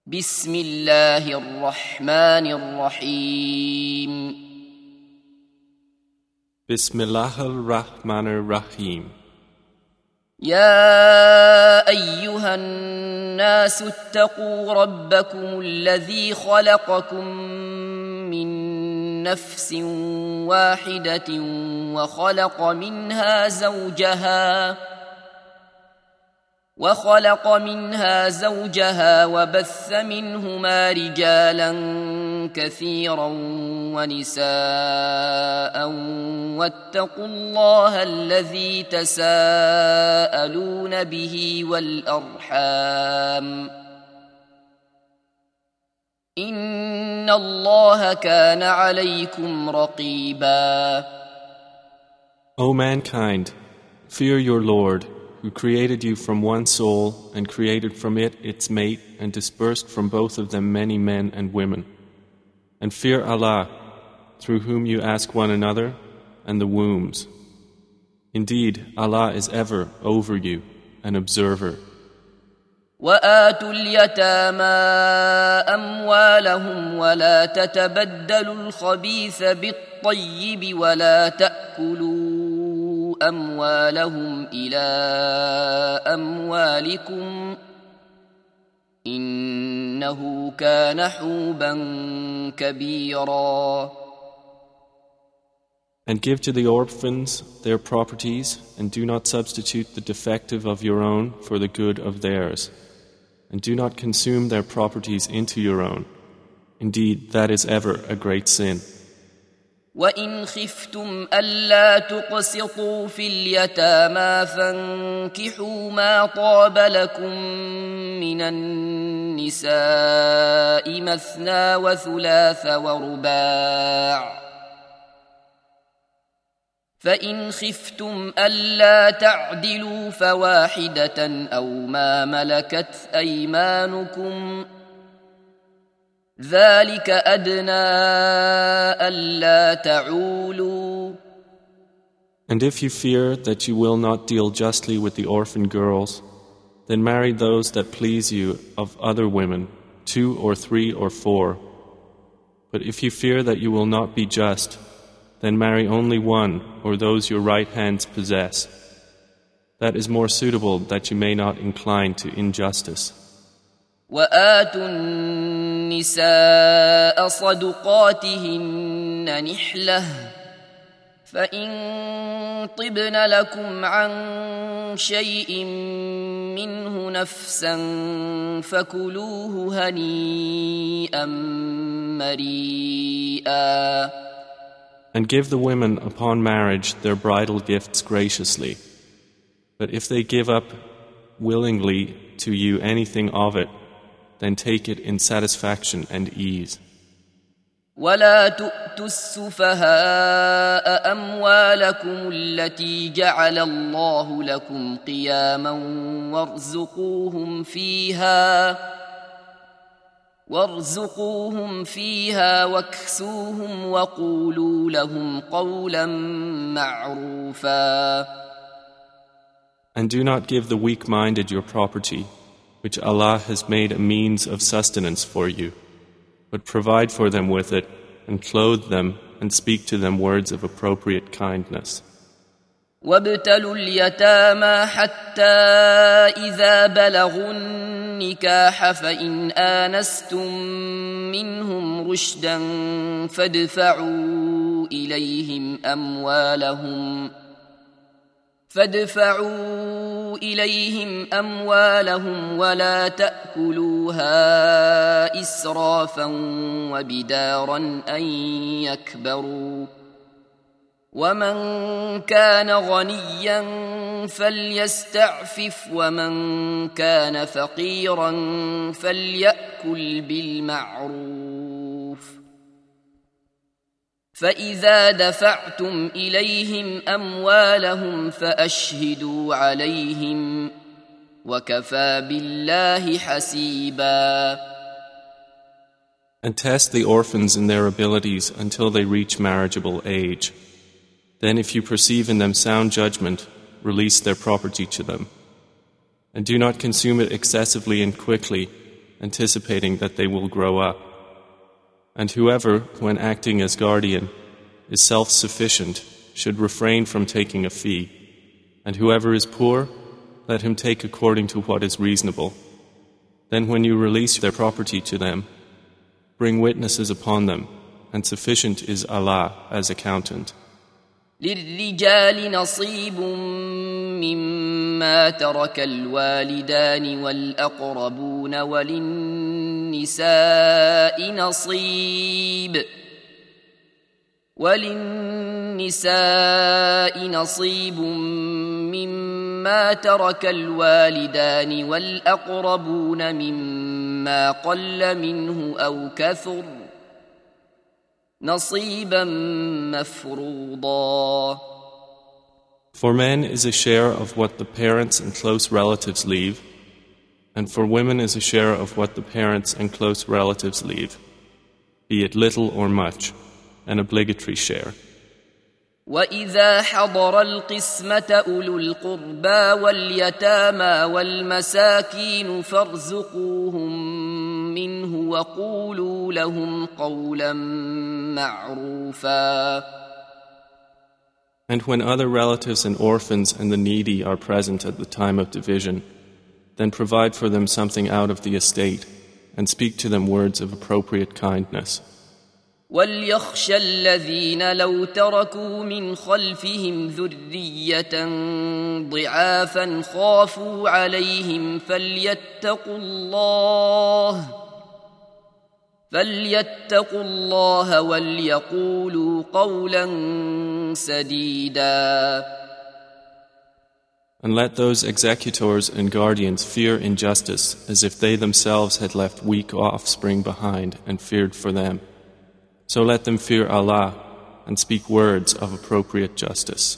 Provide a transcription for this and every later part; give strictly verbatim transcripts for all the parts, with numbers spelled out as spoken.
بسم الله الرحمن الرحيم بسم الله الرحمن الرحيم يا أيها الناس اتقوا ربكم الذي خلقكم من نفس واحدة وخلق منها زوجها وخلق منها زوجها وبث منهما رجالا كثيرا ونساء واتقوا الله الذي تساءلون به والأرحام إن الله كان عليكم رقيبا. O mankind, fear your Lord, who created you from one soul and created from it its mate and dispersed from both of them many men and women. And fear Allah, through whom you ask one another, and the wombs. Indeed, Allah is ever over you, an observer. وآتوا اليتامى أموالهم ولا تتبدلوا الخبيث بالطيب ولا تأكلوا أموالهم إلى أموالكم إنه كان حوبا كبيرا. And give to the orphans their properties, and do not substitute the defective of your own for the good of theirs. And do not consume their properties into your own. Indeed, that is ever a great sin. وَإِنْ خِفْتُمْ أَلَّا تُقْسِطُوا فِي الْيَتَامَى فَانكِحُوا مَا طَابَ لَكُم مِّنَ النِّسَاءِ مَثْنَى وَثُلَاثَ وَرُبَاعَ فَإِنْ خِفْتُمْ أَلَّا تَعْدِلُوا فَوَاحِدَةً أَوْ مَا مَلَكَتْ أَيْمَانُكُمْ ذَلِكَ أَدْنَى أَلَّا تَعُولُوا. And if you fear that you will not deal justly with the orphan girls, then marry those that please you of other women, two or three or four. But if you fear that you will not be just, then marry only one or those your right hands possess. That is more suitable that you may not incline to injustice. وآتوا النساء صدقاتهن نحلة فإن طبن لكم عن شيء منه نفسا فكلوه هنيئا مريئا. And give the women upon marriage their bridal gifts graciously. But if they give up willingly to you anything of it, then take it in satisfaction and ease. ولا تؤتوا السفهاء أموالكم التي جعل الله لكم قياما وارزقوهم فيها وارزقوهم فيها واكسوهم وقولوا لهم قولا معروفا. And do not give the weak-minded your property, which Allah has made a means of sustenance for you, but provide for them with it, and clothe them, and speak to them words of appropriate kindness. وابتلوا اليتامى حتى إذا بلغوا النكاح فإن آنستم منهم رشدا فادفعوا إليهم أموالهم فادفعوا إليهم أموالهم ولا تأكلوها إسرافا وبدارا أن يكبروا ومن كان غنيا فليستعفف ومن كان فقيرا فليأكل بالمعروف فإذا دفعتم إليهم أموالهم فأشهدوا عليهم وكفى بالله حسيبا. And test the orphans in their abilities until they reach marriageable age. Then if you perceive in them sound judgment, release their property to them. And do not consume it excessively and quickly, anticipating that they will grow up. And whoever, when acting as guardian, is self-sufficient, should refrain from taking a fee. And whoever is poor, let him take according to what is reasonable. Then when you release their property to them, bring witnesses upon them, and sufficient is Allah as accountant. للرجال نصيب مما ترك الوالدان والأقربون وللنساء نصيب وللنساء نصيب مما ترك الوالدان والأقربون مما قل منه أو كثر نصيبا مفروضا. For men is a share of what the parents and close relatives leave, and for women is a share of what the parents and close relatives leave, be it little or much, an obligatory share. وَإِذَا حَضَرَ الْقِسْمَةَ أُولُو الْقُرْبَى وَالْيَتَامَى وَالْمَسَاكِينُ فَارْزُقُوهُم مِّنْهُ وَقُولُوا لَهُمْ قَوْلًا مَّعْرُوفًا. And when other relatives and orphans and the needy are present at the time of division, then provide for them something out of the estate and speak to them words of appropriate kindness. وَلْيَخْشَ الَّذِينَ لَوْ تَرَكُوا مِنْ خَلْفِهِمْ ذُرِّيَّةً ضِعَافًا خَافُوا عَلَيْهِمْ فَلْيَتَّقُوا اللَّهَ فَلْيَتَّقُوا اللَّهَ وَلْيَقُولُوا قَوْلًا سَدِيدًا. And let those executors and guardians fear injustice as if they themselves had left weak offspring behind and feared for them. So let them fear Allah and speak words of appropriate justice.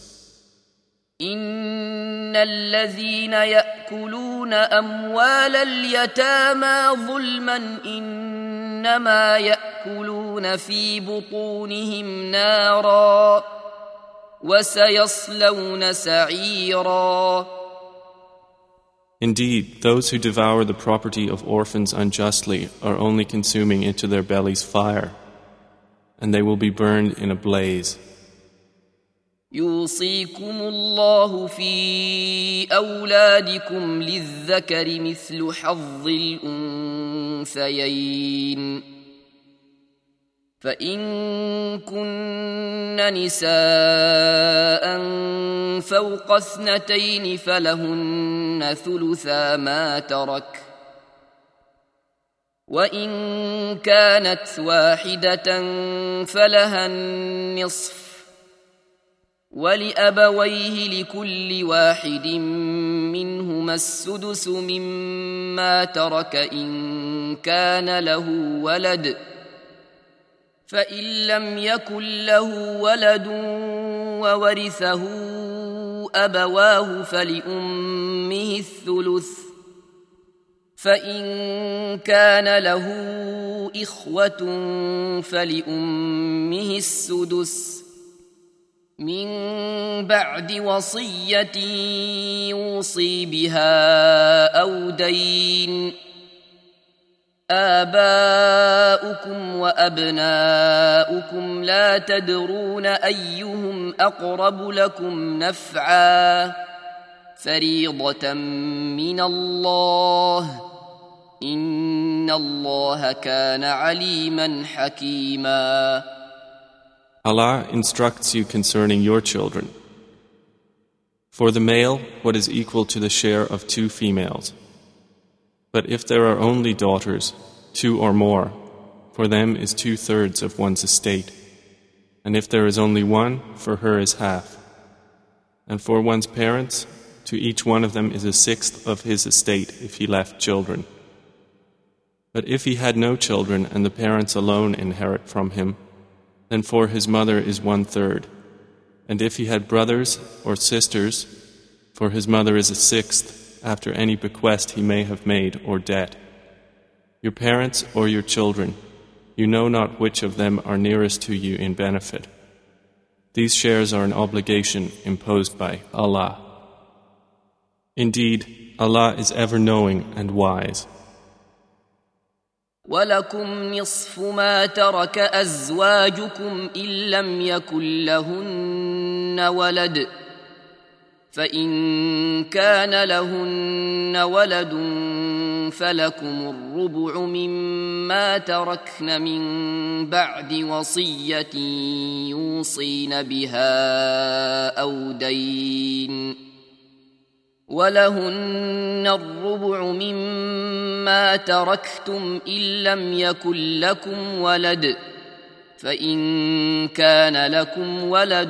إِنَّ الَّذِينَ يَأْكُلُونَ أَمْوَالَ الْيَتَامَى ظُلْمًا إِنَّمَا يَأْكُلُونَ فِي بُطُونِهِمْ نَارًا وَسَيَصْلَوْنَ سَعِيرًا. Indeed, those who devour the property of orphans unjustly are only consuming into their bellies fire, and they will be burned in a blaze. يوصيكم الله في أولادكم للذكر مثل حظ الأنثيين فإن كن نساء فوق اثنتين فلهن ثلثا ما ترك وإن كانت واحدة فلها النصف ولأبويه لكل واحد منهما السدس مما ترك إن كان له ولد فإن لم يكن له ولد وورثه أبواه فلأمه الثلث فإن كان له إخوة فلأمه السدس من بعد وصية يوصي بها أو دين آباؤكم وأبناؤكم لا تدرون أيهم أقرب لكم نفعا فريضة من الله إن الله كان عليما حكيما. Allah instructs you concerning your children. For the male, what is equal to the share of two females. But if there are only daughters, two or more, for them is two-thirds of one's estate. And if there is only one, for her is half. And for one's parents, to each one of them is a sixth of his estate if he left children. But if he had no children and the parents alone inherit from him, then for his mother is one-third. And if he had brothers or sisters, for his mother is a sixth, after any bequest he may have made or debt. Your parents or your children, you know not which of them are nearest to you in benefit. These shares are an obligation imposed by Allah. Indeed, Allah is ever knowing and wise. ولكم نصف ما ترك أزواجكم إن لم يكن لهن ولد فإن كان لهن ولد فلكم الربع مما تركن من بعد وصية يوصين بها أو دين ولهن الربع مما تركتم إن لم يكن لكم ولد فإن كان لكم ولد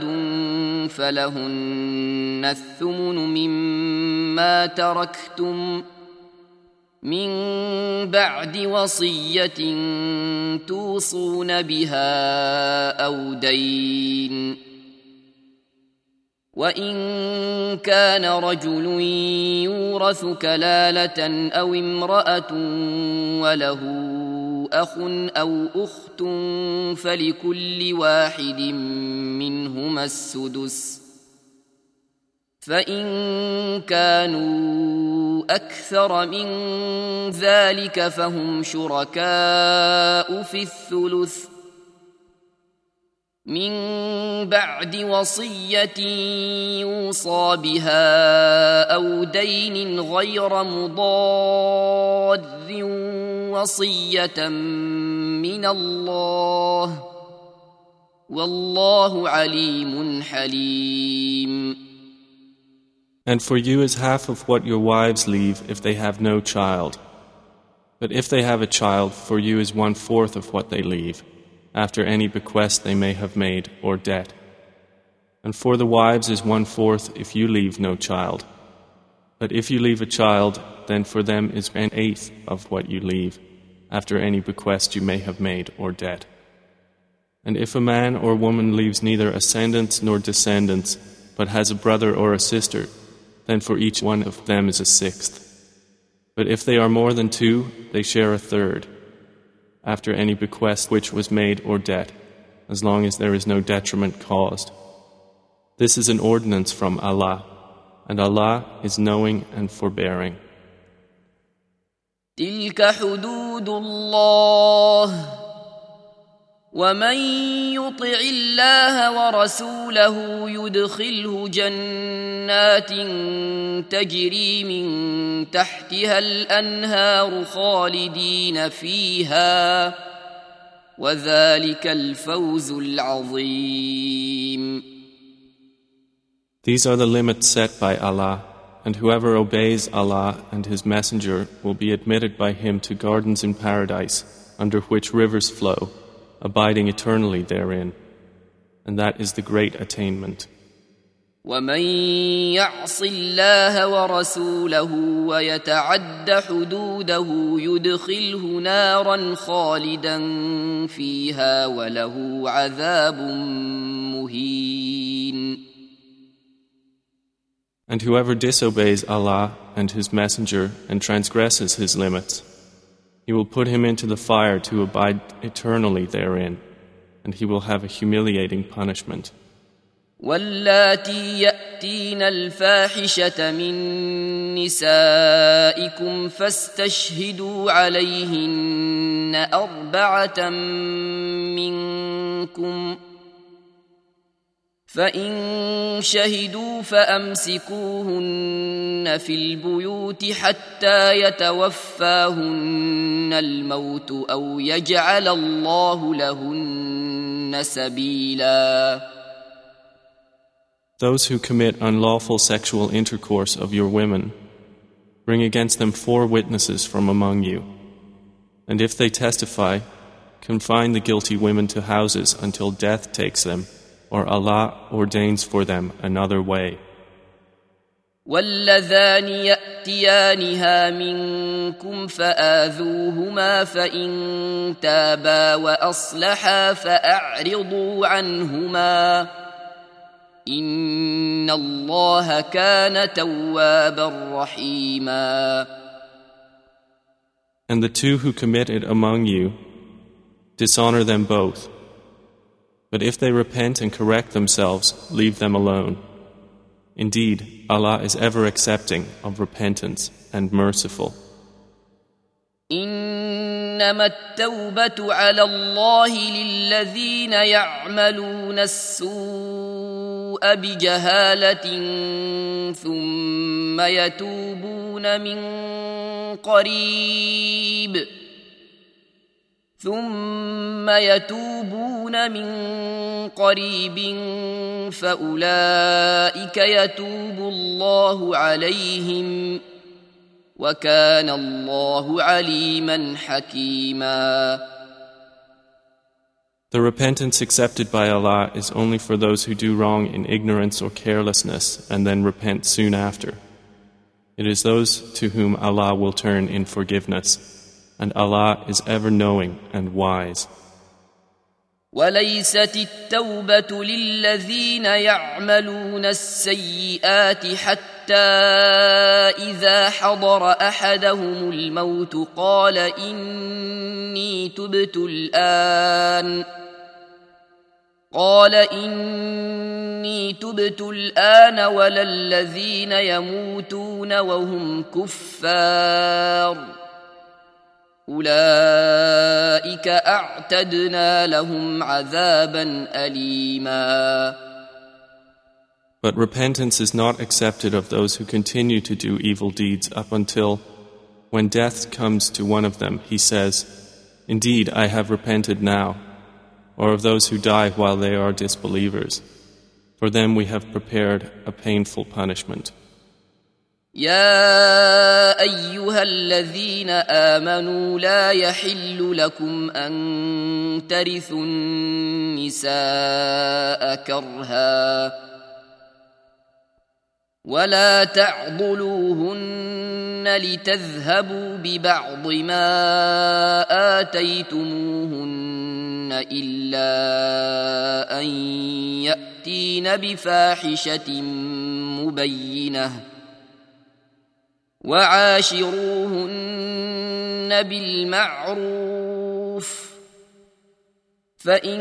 فلهن الثمن مما تركتم من بعد وصية توصون بها أو دين وإن كان رجل يورث كلالة أو امرأة وله أخ أو أخت فلكل واحد منهما السدس فإن كانوا أكثر من ذلك فهم شركاء في الثلث من بعد وصية يوصى بها أو دين غير مضار وصية من الله والله عليم حليم. And for you is half of what your wives leave if they have no child. But if they have a child, for you is one-fourth of what they leave, after any bequest they may have made or debt. And for the wives is one-fourth if you leave no child. But if you leave a child, then for them is an eighth of what you leave, after any bequest you may have made or debt. And if a man or woman leaves neither ascendants nor descendants, but has a brother or a sister, then for each one of them is a sixth. But if they are more than two, they share a third, after any bequest which was made or debt, as long as there is no detriment caused. This is an ordinance from Allah, and Allah is knowing and forbearing. تلك حدود الله ومن يطع الله ورسوله يدخله جنات تجري من تحتها الأنهار خالدين فيها وذلك الفوز العظيم. These are the limits set by Allah, and whoever obeys Allah and His Messenger will be admitted by Him to gardens in paradise, under which rivers flow, abiding eternally therein, and that is the great attainment. ومن يعص الله ورسوله ويتعد حدوده يدخله نارا خالدا فيها وله عذاب مهين. And whoever disobeys Allah and His Messenger and transgresses His limits, He will put him into the fire to abide eternally therein, and he will have a humiliating punishment. واللاتي يأتين الفاحشة من نسائكم فاستشهدوا عليهن أربعة منكم فإن شهدوا فأمسكوهن في البيوت حتى يتوفاهن الموت أو يجعل الله لهن سبيلا. Those who commit unlawful sexual intercourse of your women, bring against them four witnesses from among you. And if they testify, confine the guilty women to houses until death takes them, or Allah ordains for them another way. واللذان يأتيانها منكم فآذوهما فإن تابا وأصلحا فأعرضوا عنهما إن الله كان توابا رحيما. And the two who commit it among you, dishonor them both. But if they repent and correct themselves, leave them alone. Indeed, Allah is ever accepting of repentance and merciful. إنما التوبة على الله للذين يعملون السوء بجهالة ثم يتوبون من قريب ثم يتوبون من قريب فأولئك يتوب الله عليهم وكان الله عليما حكيما. The repentance accepted by Allah is only for those who do wrong in ignorance or carelessness and then repent soon after. It is those to whom Allah will turn in forgiveness, and Allah is ever knowing and wise. وليست التوبة للذين يعملون السيئات حتى إذا حضر أحدهم الموت قال إني تبت الآن قال إني تبت الآن ولا الذين يموتون وهم كفار أولئك أعتدنا لهم عذابا أليما. But repentance is not accepted of those who continue to do evil deeds up until, when death comes to one of them, he says, "Indeed, I have repented now," or of those who die while they are disbelievers. For them we have prepared a painful punishment. يا أيها الذين آمنوا لا يحل لكم أن ترثوا النساء كرها ولا تعضلوهن لتذهبوا ببعض ما آتيتموهن إلا أن يأتين بفاحشة مبينة وعاشروهن بالمعروف فإن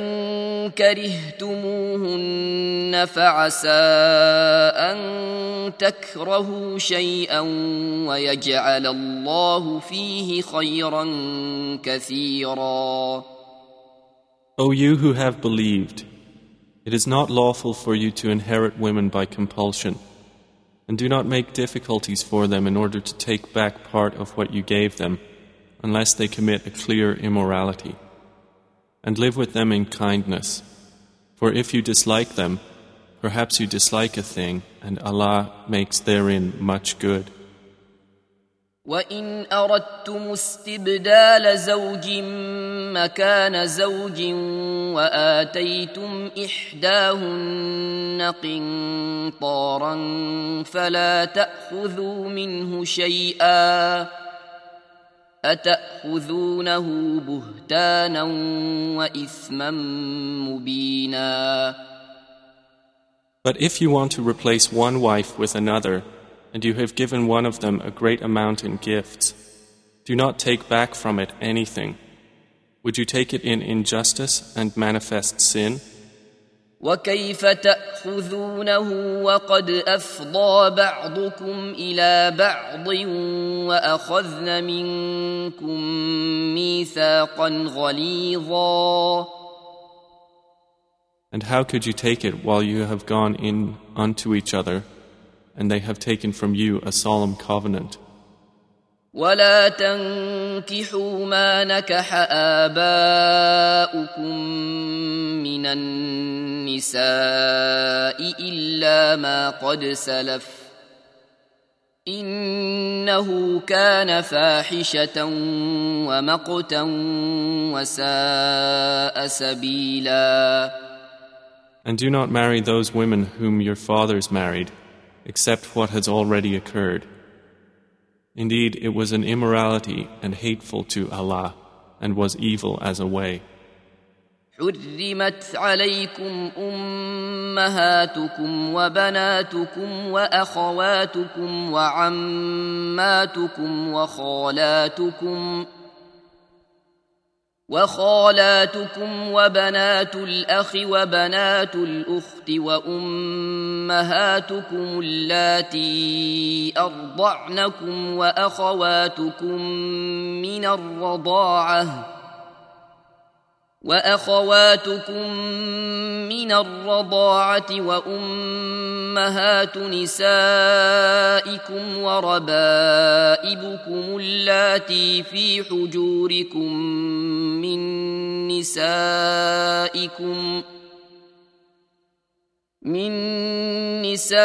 كرهتموهن فعسى أن تكرهوا شيئا ويجعل الله فيه خيرا كثيرا. O you who have believed, it is not lawful for you to inherit women by compulsion, and do not make difficulties for them in order to take back part of what you gave them, unless they commit a clear immorality. And live with them in kindness, for if you dislike them, perhaps you dislike a thing, and Allah makes therein much good. وَإِنْ أَرَدْتُمُ اسْتِبْدَالَ زَوْجٍ مَكَانَ زَوْجٍ وَآتَيْتُمْ إِحْدَاهُنَّ قِنطَارًا فَلَا تَأْخُذُوا مِنْهُ شَيْئًا أَتَأْخُذُونَهُ بُهْتَانًا وَإِثْمًا مُبِينًا. But if you want to replace one wife with another, and you have given one of them a great amount in gifts, do not take back from it anything. Would you take it in injustice and manifest sin? وَكَيْفَ تَأْخُذُونَهُ وَقَدْ أَفْضَى بَعْضُكُمْ إِلَى بَعْضٍ وَأَخَذْنَ مِنْكُمْ مِيثَاقًا غَلِيظًا. And how could you take it while you have gone in unto each other, and they have taken from you a solemn covenant? ولا تنكحوا ما نكح آباؤكم من النساء إلا ما قد سلف إنه كان فاحشة ومقتا وساء سبيلا. And do not marry those women whom your fathers married, except what has already occurred. Indeed, it was an immorality and hateful to Allah, and was evil as a way. حرمت عليكم أمهاتكم وبناتكم وأخواتكم وعماتكم وخالاتكم وخالاتكم وبنات الأخ وبنات الأخت وأمهاتكم اللاتي أرضعنكم وأخواتكم من الرضاعة وأخواتكم من الرضاعة وأمهات نسائكم وربائبكم اللاتي في حجوركم من نسائكم من نسائكم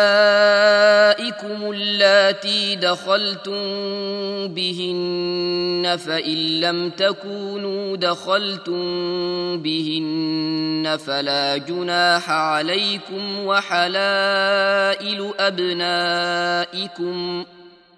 اللاتي دخلتم بهن فإن لم تكونوا دخلتم بهن فلا جناح عليكم وحلائل أبنائكم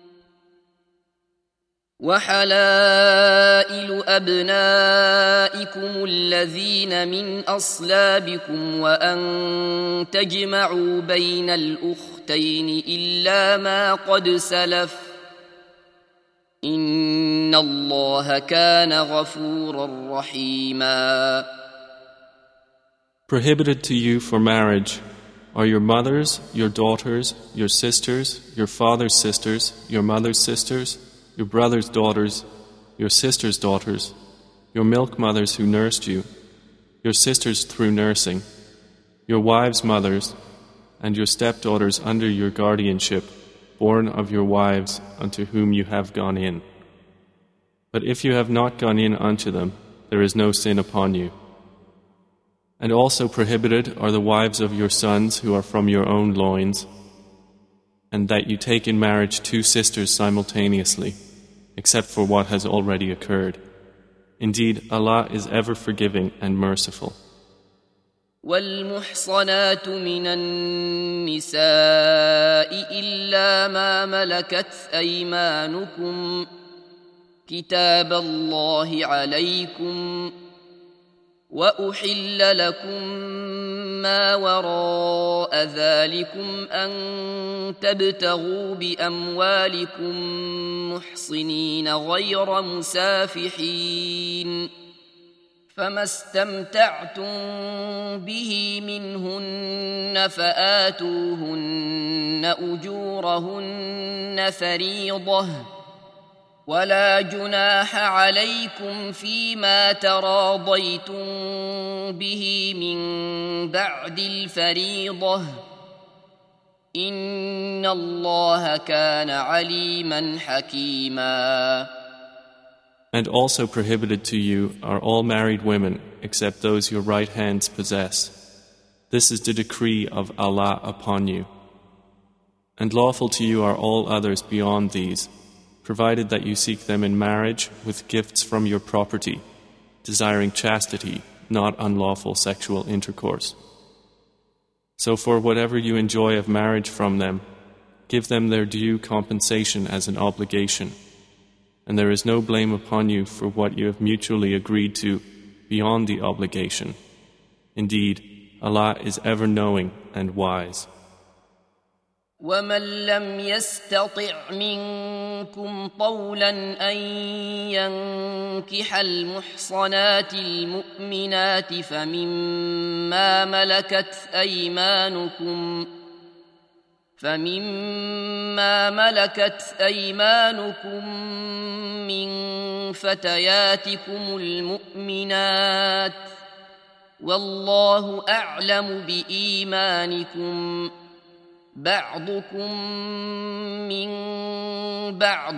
وحلائل أبنائكم الذين من أصلابكم وأن تجمعوا بين الأختين إلا ما قد سلف إن الله كان غفورا رحيما. Prohibited to you for marriage are your mothers, your daughters, your sisters, your father's sisters, your mother's sisters, your brother's daughters, your sister's daughters, your milk mothers who nursed you, your sisters through nursing, your wives' mothers, and your stepdaughters under your guardianship, born of your wives unto whom you have gone in. But if you have not gone in unto them, there is no sin upon you. And also prohibited are the wives of your sons who are from your own loins, and that you take in marriage two sisters simultaneously, except for what has already occurred. Indeed, Allah is ever forgiving and merciful. والمحصنات من النساء إلا ما ملكت أيمانكم كتاب الله عليكم وأحل لكم ما وراء ذلكم أن تبتغوا بأموالكم محصنين غير مسافحين فما استمتعتم به منهن فآتوهن أجورهن فريضة ولا جناح عليكم فيما تراضيتم به من بعد الفريضة إن الله كان عليما حكيما. And also prohibited to you are all married women except those your right hands possess. This is the decree of Allah upon you. And lawful to you are all others beyond these, provided that you seek them in marriage with gifts from your property, desiring chastity, not unlawful sexual intercourse. So for whatever you enjoy of marriage from them, give them their due compensation as an obligation. And there is no blame upon you for what you have mutually agreed to beyond the obligation. Indeed, Allah is ever knowing and wise. ومن لم يستطع منكم طولا أن ينكح المحصنات المؤمنات فمما ملكت أيمانكم فمما ملكت أيمانكم من فتياتكم المؤمنات والله أعلم بإيمانكم بعضكم من بعض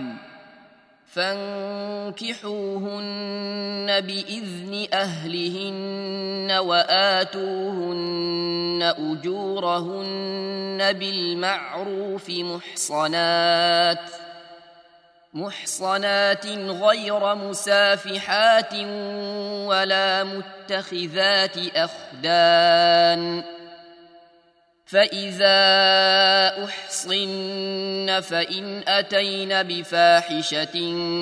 فانكحوهن بإذن أهلهن وآتوهن أجورهن بالمعروف محصنات محصنات غير مسافحات ولا متخذات أخدان فإذا أحصن فإن أتين بفاحشة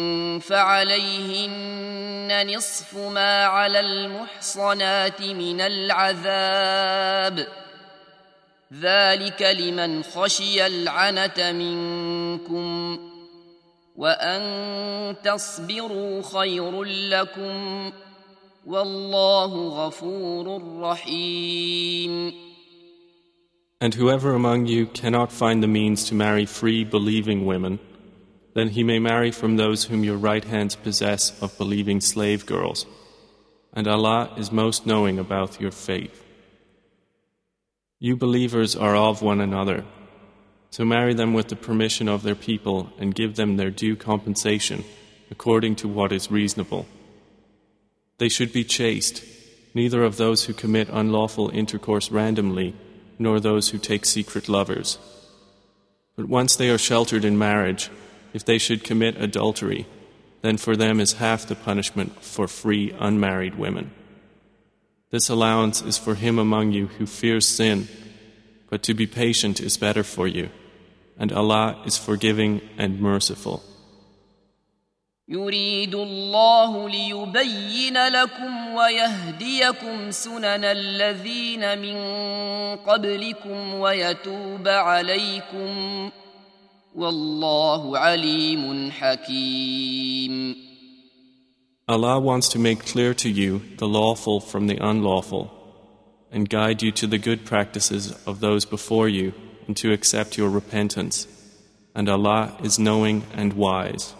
فعليهن نصف ما على المحصنات من العذاب ذلك لمن خشي العنة منكم وأن تصبروا خير لكم والله غفور رحيم. And whoever among you cannot find the means to marry free believing women, then he may marry from those whom your right hands possess of believing slave girls. And Allah is most knowing about your faith. You believers are of one another, so marry them with the permission of their people and give them their due compensation according to what is reasonable. They should be chaste, neither of those who commit unlawful intercourse randomly, nor those who take secret lovers. But once they are sheltered in marriage, if they should commit adultery, then for them is half the punishment for free unmarried women. This allowance is for him among you who fears sin, but to be patient is better for you, and Allah is forgiving and merciful. يريد الله ليبين لكم ويهديكم سنن الذين من قبلكم ويتوب عليكم والله عليم حكيم. Allah wants to make clear to you the lawful from the unlawful and guide you to the good practices of those before you and to accept your repentance. And Allah is knowing and wise.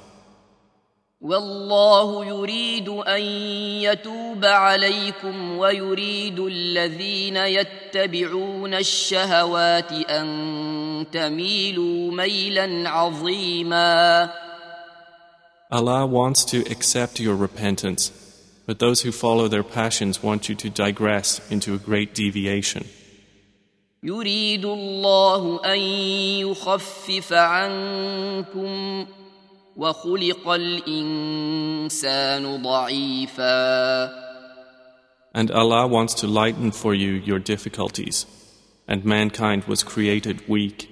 والله يريد أن يتوب عليكم ويريد الذين يتبعون الشهوات أن تميلوا ميلا عظيما. Allah wants to accept your repentance, but those who follow their passions want you to digress into a great deviation. يريد الله أن يخفف عنكم وخلق الإنسان ضعيفا. And Allah wants to lighten for you your difficulties, and mankind was created weak.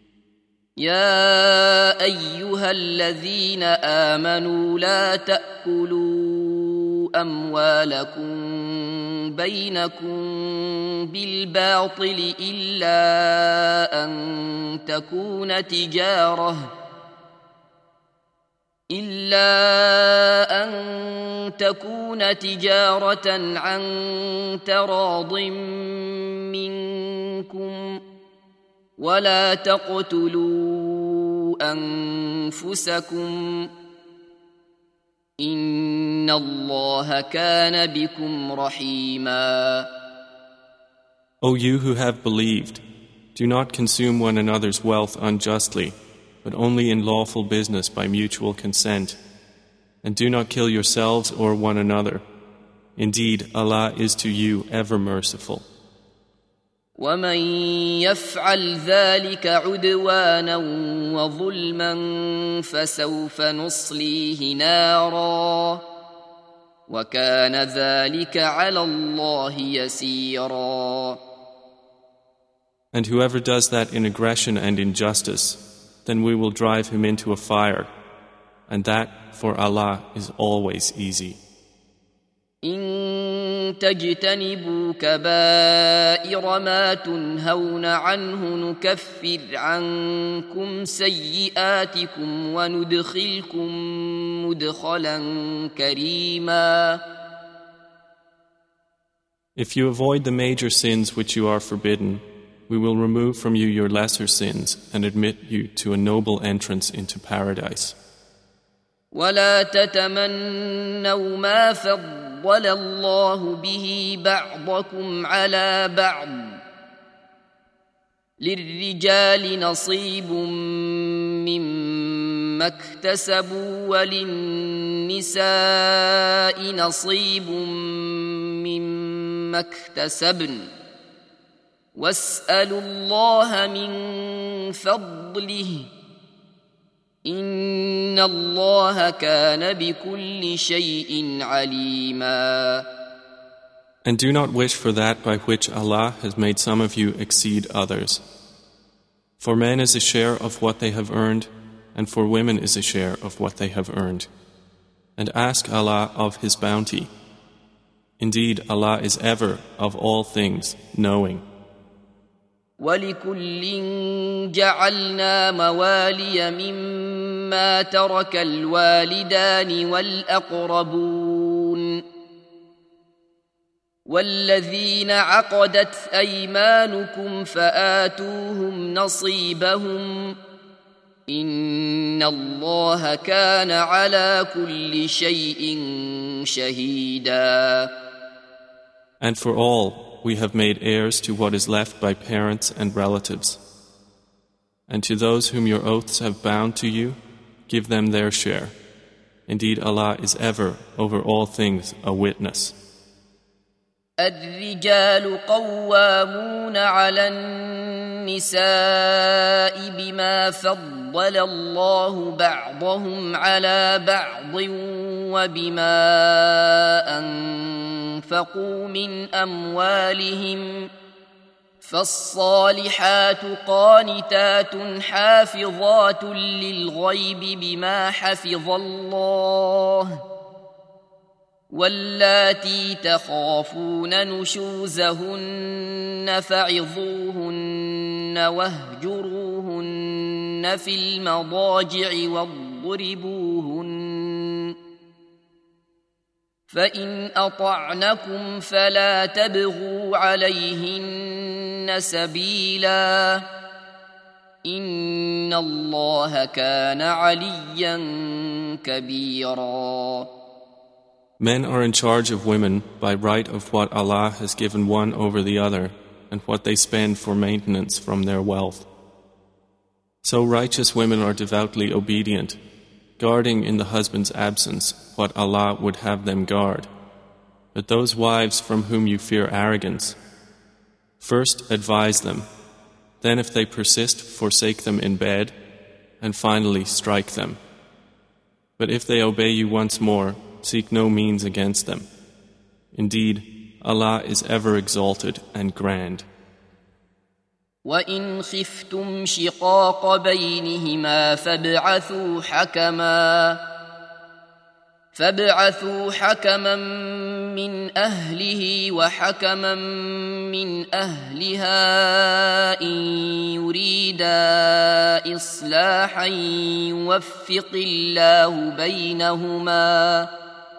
يا أيها الذين آمنوا لا تأكلوا أموالكم بينكم بالباطل إلا أن تكون تجارة إلا أن تكون تجارة عن تراض منكم ولا تقتلوا أنفسكم إن الله كان بكم رحيما. O you who have believed, do not consume one another's wealth unjustly, but only in lawful business by mutual consent. And do not kill yourselves or one another. Indeed, Allah is to you ever merciful. ومن يفعل ذلك عدوانا وظلما فسوف نصليه نارا وكان ذلك على الله يسيرا. And whoever does that in aggression and injustice, then we will drive him into a fire, and that for Allah is always easy. إن تجتنبوا كبائر ما تنهون عنه نكفر عنكم سيئاتكم وندخلكم مدخلا كريما. If you avoid the major sins which you are forbidden, we will remove from you your lesser sins and admit you to a noble entrance into paradise. ولا تتمنوا ما فضل فضل الله به بعضكم على بعض للرجال نصيب مما اكتسبوا وللنساء نصيب مما اكتسبن واسألوا الله من فضله إن الله كان بكل شيء عليما. And do not wish for that by which Allah has made some of you exceed others. For men is a share of what they have earned, and for women is a share of what they have earned. And ask Allah of His bounty. Indeed, Allah is ever, of all things, knowing. وَلِكُلٍّ جَعَلْنَا مَوَالِيَ مِمَّا تَرَكَ الْوَالِدَانِ وَالْأَقْرَبُونَ والذين عقدت أيمانكم فآتوهم نصيبهم إن الله كان على كل شيء شهيدا. And for all we have made heirs to what is left by parents and relatives. And to those whom your oaths have bound to you, give them their share. Indeed, Allah is ever, over all things, a witness. الرجال قوامون على النساء بما فضل الله بعضهم على بعض وبما أنفقوا من أموالهم فالصالحات قانتات حافظات للغيب بما حفظ الله واللاتي تخافون نشوزهن فعظوهن واهجروهن في المضاجع واضربوهن فإن أطعنكم فلا تبغوا عليهن سبيلا إن الله كان عليا كبيرا. Men are in charge of women by right of what Allah has given one over the other and what they spend for maintenance from their wealth. So righteous women are devoutly obedient, guarding in the husband's absence what Allah would have them guard. But those wives from whom you fear arrogance, first advise them, then if they persist, forsake them in bed, and finally strike them. But if they obey you once more, seek no means against them. Indeed, Allah is ever exalted and grand. وَإِنْ خِفْتُمْ شِقَاقَ بَيْنِهِمَا فَابْعَثُوا حَكَمًا فَابْعَثُوا حَكَمًا مِّنْ أَهْلِهِ وَحَكَمًا مِّنْ أَهْلِهَا إِنْ يُرِيدَا إِصْلَاحًا يُوَفِّقِ اللَّهُ بَيْنَهُمَا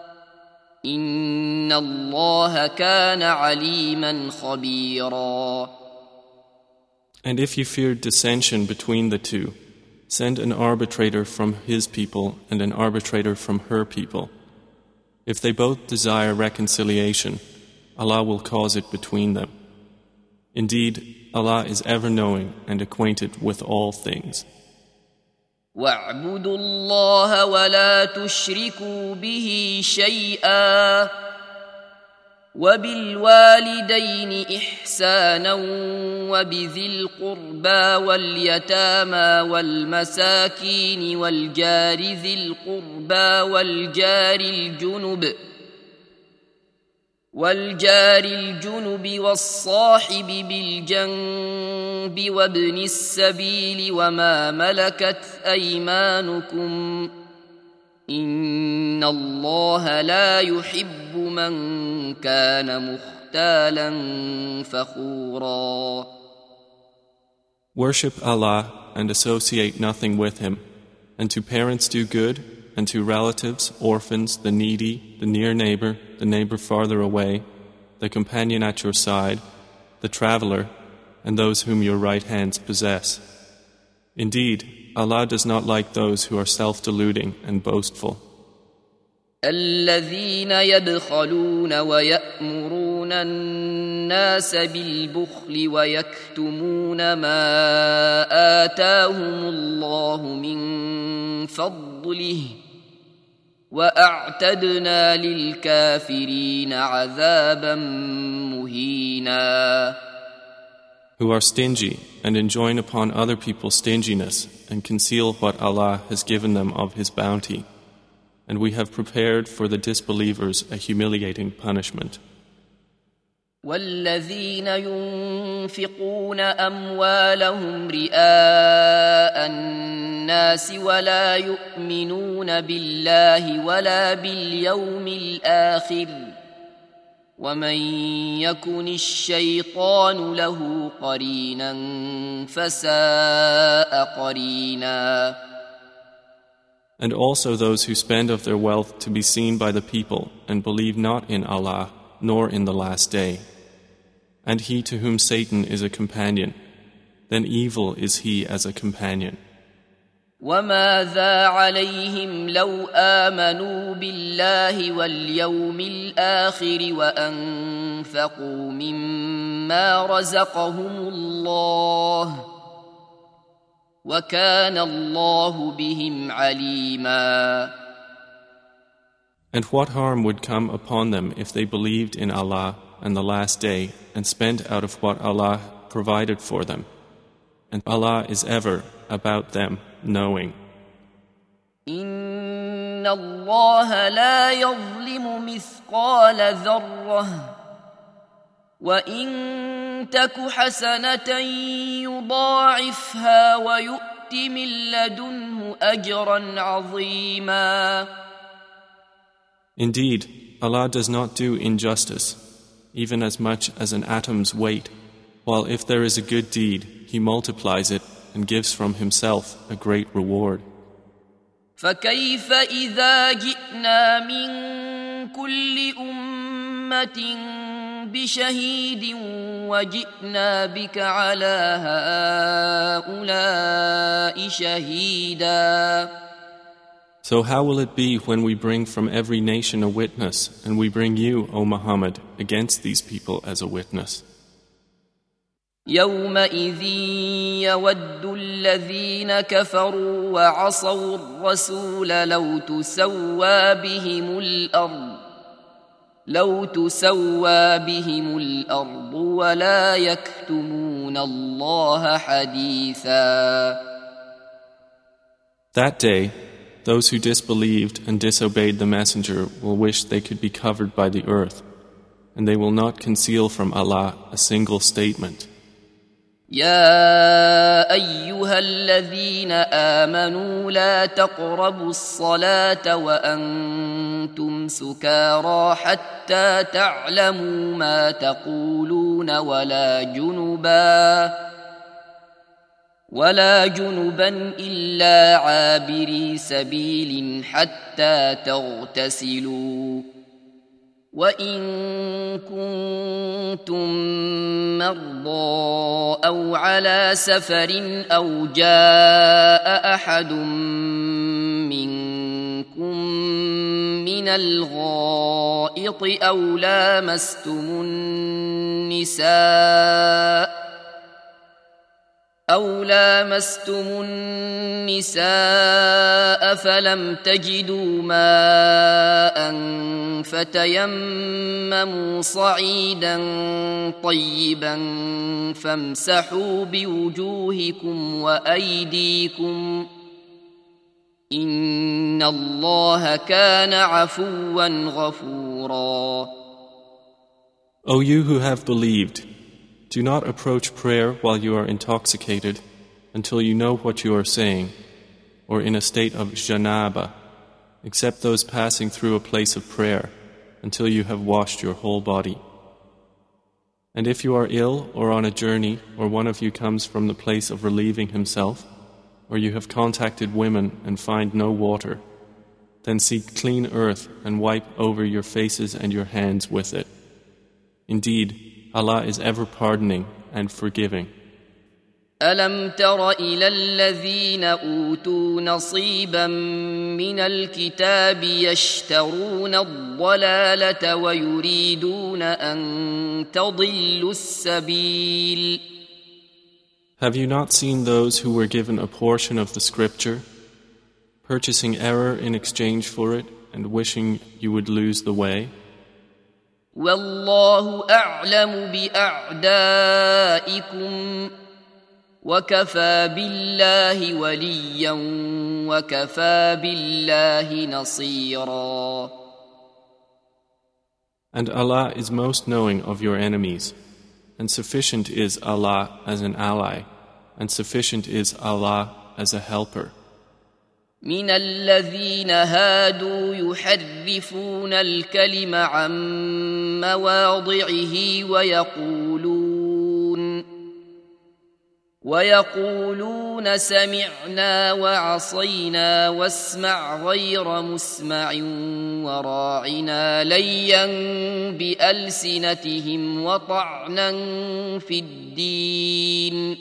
إِنَّ اللَّهَ كَانَ عَلِيمًا خَبِيرًا. And if you fear dissension between the two, send an arbitrator from his people and an arbitrator from her people. If they both desire reconciliation, Allah will cause it between them. Indeed, Allah is ever knowing and acquainted with all things. وَاعْبُدُوا اللَّهَ وَلَا تُشْرِكُوا بِهِ شَيْئًا وَبِالْوَالِدَيْنِ إِحْسَانًا وَبِذِي الْقُرْبَى وَالْيَتَامَى وَالْمَسَاكِينِ وَالْجَارِ ذِي الْقُرْبَى وَالْجَارِ الْجُنُبِ والجار الجنب والصاحب بالجنب وابن السبيل وما ملكت أيمانكم إن الله لا يحب من كان مختالا فخورا. Worship Allah and associate nothing with Him, and to parents do good, and to relatives, orphans, the needy, the near neighbor, the neighbor farther away, the companion at your side, the traveler, and those whom your right hands possess. Indeed, Allah does not like those who are self-deluding and boastful. الذين يبخلون ويأمرون الناس بالبخل ويكتمون ما آتاهم الله من فضله وأعتدنا للكافرين عذابا مهينا. Who are stingy and enjoin upon other people stinginess and conceal what Allah has given them of His bounty. And we have prepared for the disbelievers a humiliating punishment. والذين ينفقون أموالهم رئاء الناس ولا يؤمنون بالله ولا باليوم الآخر ومن يكن الشيطان له قرينا فساء قرينا. And also those who spend of their wealth to be seen by the people and believe not in Allah nor in the last day. And he to whom Satan is a companion, then evil is he as a companion. وماذا عليهم لو آمنوا بالله واليوم الآخر وأنفقوا مما رزقهم الله وكان الله بهم عليما. And what harm would come upon them if they believed in Allah and the last day and spent out of what Allah provided for them? And Allah is ever about them knowing. إن الله لا يظلم مثقال ذرة وإن تك حسنة يضاعفها ويؤت من لدنه أجرا عظيما. Indeed, Allah does not do injustice, even as much as an atom's weight, while if there is a good deed, He multiplies it and gives from Himself a great reward. فكيف إذا جئنا من كل أمة بشهيد وجئنا بك على هؤلاء شهيدا. So how will it be when we bring from every nation a witness, and we bring you, O Muhammad, against these people as a witness? يومئذ يود الذين كفروا وعصوا الرسول لو تسوى بهم الأرض لو تسوى بهم الأرض ولا يكتمون الله حديثا. That day, those who disbelieved and disobeyed the Messenger will wish they could be covered by the earth, and they will not conceal from Allah a single statement. يا أيها الذين آمنوا لا تقربوا الصلاة وأنتم سكارى حتى تعلموا ما تقولون ولا جنبا ولا جنبا إلا عابري سبيل حتى تغتسلوا وإن كنتم مرضى أو على سفر أو جاء أحد منكم من الغائط أو لامستم النساء أو لامستم النساء فلم تجدوا ماء فتيمموا صعيدا طيبا فامسحوا بوجوهكم وأيديكم إن الله كان عفوا غفورا. O you who have believed, do not approach prayer while you are intoxicated until you know what you are saying, or in a state of janaba, except those passing through a place of prayer, until you have washed your whole body. And if you are ill or on a journey, or one of you comes from the place of relieving himself, or you have contacted women and find no water, then seek clean earth and wipe over your faces and your hands with it. Indeed, Allah is ever pardoning and forgiving. ألم تر إلى الذين أوتوا نصيبا من الكتاب يشترون الضلالة ويريدون أن تضلوا السبيل. Have you not seen those who were given a portion of the scripture, purchasing error in exchange for it and wishing you would lose the way? والله أعلم بأعدائكم وكفى بالله وليا وكفى بالله نصيرا. And Allah is most knowing of your enemies, and sufficient is Allah as an ally, and sufficient is Allah as a helper. من الذين هادوا يحرفون الكلم عن مواضعه ويقولون ويقولون سمعنا وعصينا واسمع غير مسمع وراعنا ليا بألسنتهم وطعنا في الدين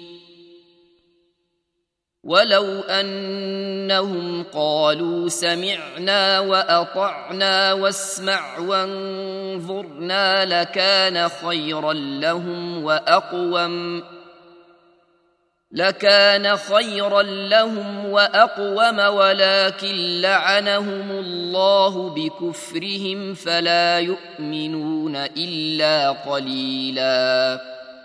ولو أنهم قالوا سمعنا وأطعنا واسمع وانظرنا لكان خيرا لهم وأقوم لكان خيرا لهم وأقوم ولكن لعنهم الله بكفرهم فلا يؤمنون إلا قليلا.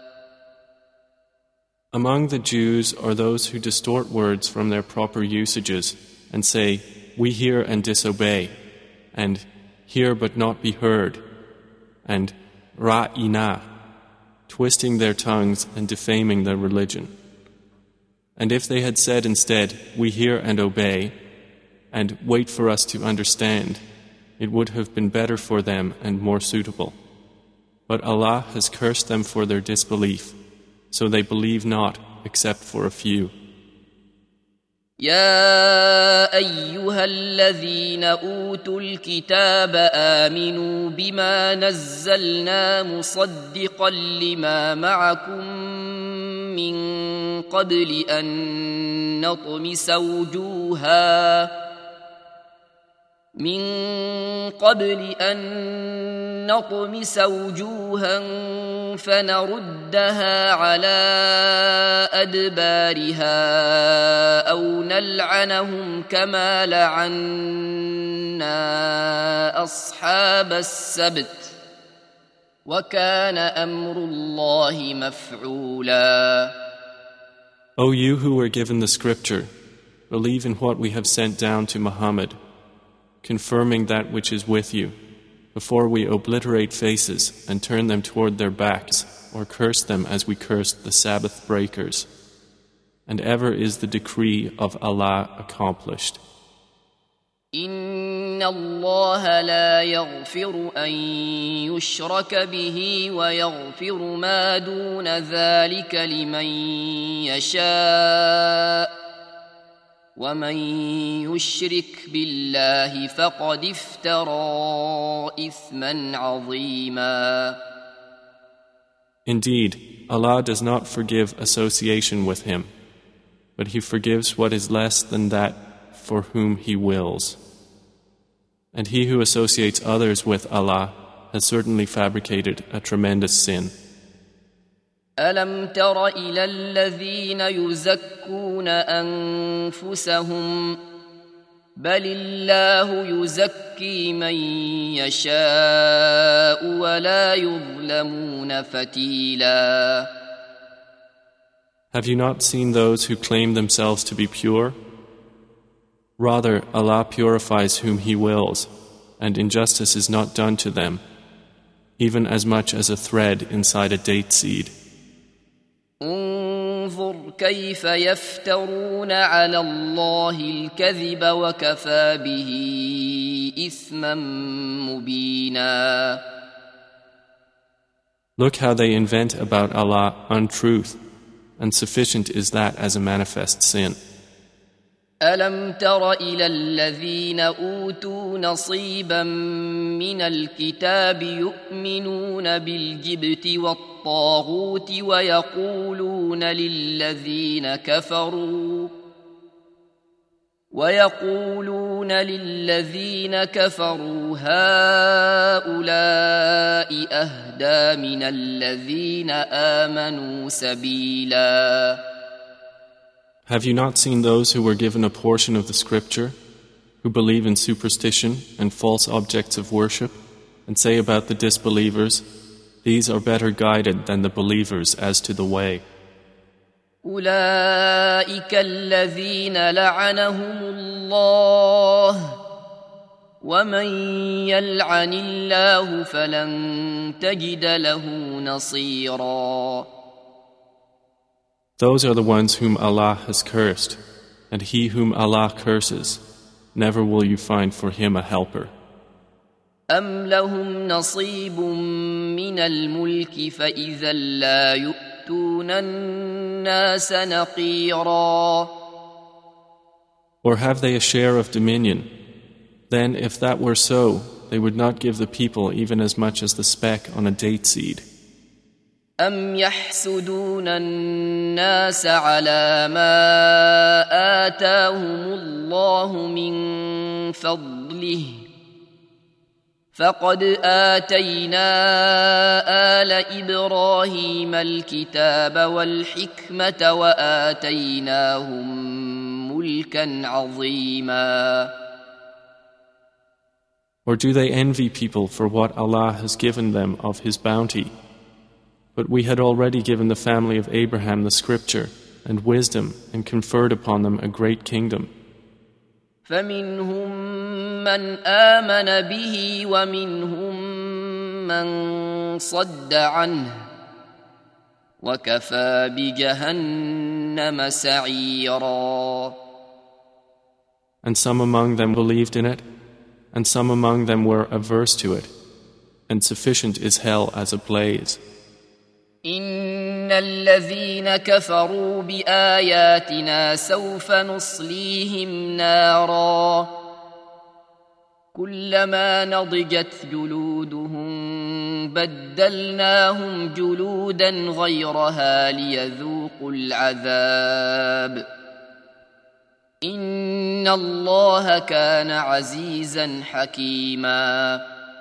Among the Jews are those who distort words from their proper usages and say, "We hear and disobey," and "hear but not be heard," and "ra'ina," twisting their tongues and defaming their religion. And if they had said instead, "We hear and obey," and "wait for us to understand," it would have been better for them and more suitable. But Allah has cursed them for their disbelief, so they believe not except for a few. يا أيها الذين أوتوا الكتاب آمنوا بما نزلنا مصدقا لما معكم من قبل أن نطمس وجوها من قبل أن نطمس وجوها فنردها على أدبارها أو نلعنهم كما لعنا أصحاب السبت وكان أمر الله مفعولا. O you who were given the scripture, believe in what we have sent down to Muhammad, confirming that which is with you, before we obliterate faces and turn them toward their backs, or curse them as we cursed the Sabbath breakers. And ever is the decree of Allah accomplished. إن الله لا يغفر أن يشرك به ويغفر ما دون ذلك لمن يشاء ومن يشرك بالله فقد افترى إثما عظيما. Indeed, Allah does not forgive association with Him, but He forgives what is less than that for whom He wills. And he who associates others with Allah has certainly fabricated a tremendous sin. ألم تر إلى الذين يزكون أنفسهم بل الله يزكي من يشاء ولا يظلمون فتيلا. Have you not seen those who claim themselves to be pure? Rather, Allah purifies whom He wills, and injustice is not done to them, even as much as a thread inside a date seed. انظر كيف يفترون على الله الكذب وكفى به إثما مبينا. Look how they invent about Allah untruth, and sufficient is that as a manifest sin. ألم تر إلى الذين أوتوا نصيبا من الكتاب يؤمنون بالجبت والطاغوت ويقولون للذين كفروا ويقولون للذين كفروا هؤلاء أهدى من الذين آمنوا سبيلا. Have you not seen those who were given a portion of the scripture, who believe in superstition and false objects of worship, and say about the disbelievers, these are better guided than the believers as to the way? أولئك الذين لعنهم الله ومن يلعن الله فلن تجد له نصيرا. Those are the ones whom Allah has cursed, and he whom Allah curses, never will you find for him a helper. أم لهم نصيب من الملك فإذا لا يؤتون الناس نقيرا. Or have they a share of dominion? Then, if that were so, they would not give the people even as much as the speck on a date seed. أم يحسدون الناس على ما آتاهم الله من فضله فقد آتينا آل إبراهيم الكتاب والحكمة وآتيناهم ملكا عظيما. Or do they envy people for what Allah has given them of His bounty? But we had already given the family of Abraham the scripture and wisdom and conferred upon them a great kingdom. فمنهم من آمن به ومنهم من صد عنه وكفى بجهنم سعيرا. And some among them believed in it, and some among them were averse to it, and sufficient is hell as a blaze. إن الذين كفروا بآياتنا سوف نصليهم نارا كلما نضجت جلودهم بدلناهم جلودا غيرها ليذوقوا العذاب إن الله كان عزيزا حكيما.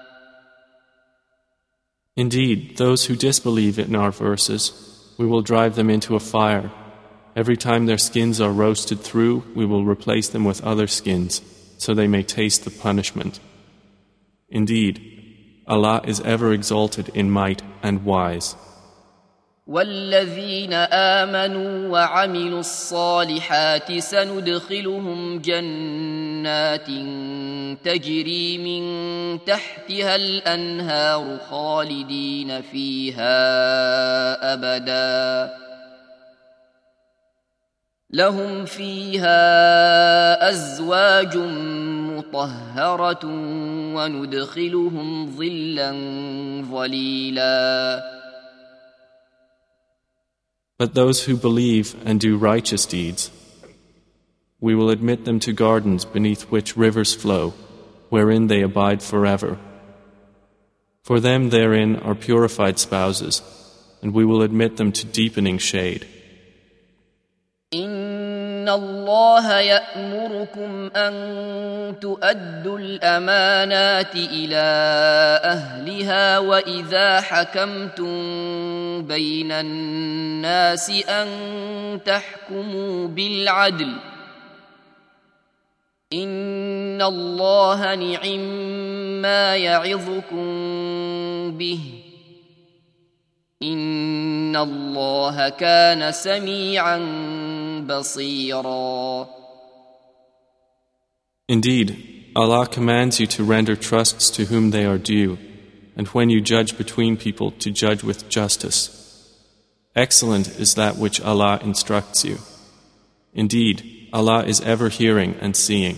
Indeed, those who disbelieve in our verses, we will drive them into a fire. Every time their skins are roasted through, we will replace them with other skins, so they may taste the punishment. Indeed, Allah is ever exalted in might and wise. والذين آمنوا وعملوا الصالحات سندخلهم جنات تجري من تحتها الأنهار خالدين فيها أبدا لهم فيها أزواج مطهرة وندخلهم ظلا ظليلا. But those who believe and do righteous deeds, we will admit them to gardens beneath which rivers flow, wherein they abide forever. For them therein are purified spouses, and we will admit them to deepening shade. إن الله يأمركم أن تؤدوا الأمانات إلى أهلها وإذا حكمتم بين الناس أن تحكموا بالعدل إن الله نعم ما يعظكم به إن الله كان سميعا بصيرا. Indeed, Allah commands you to render trusts to whom they are due, and when you judge between people to judge with justice. Excellent is that which Allah instructs you. Indeed, Allah is ever hearing and seeing.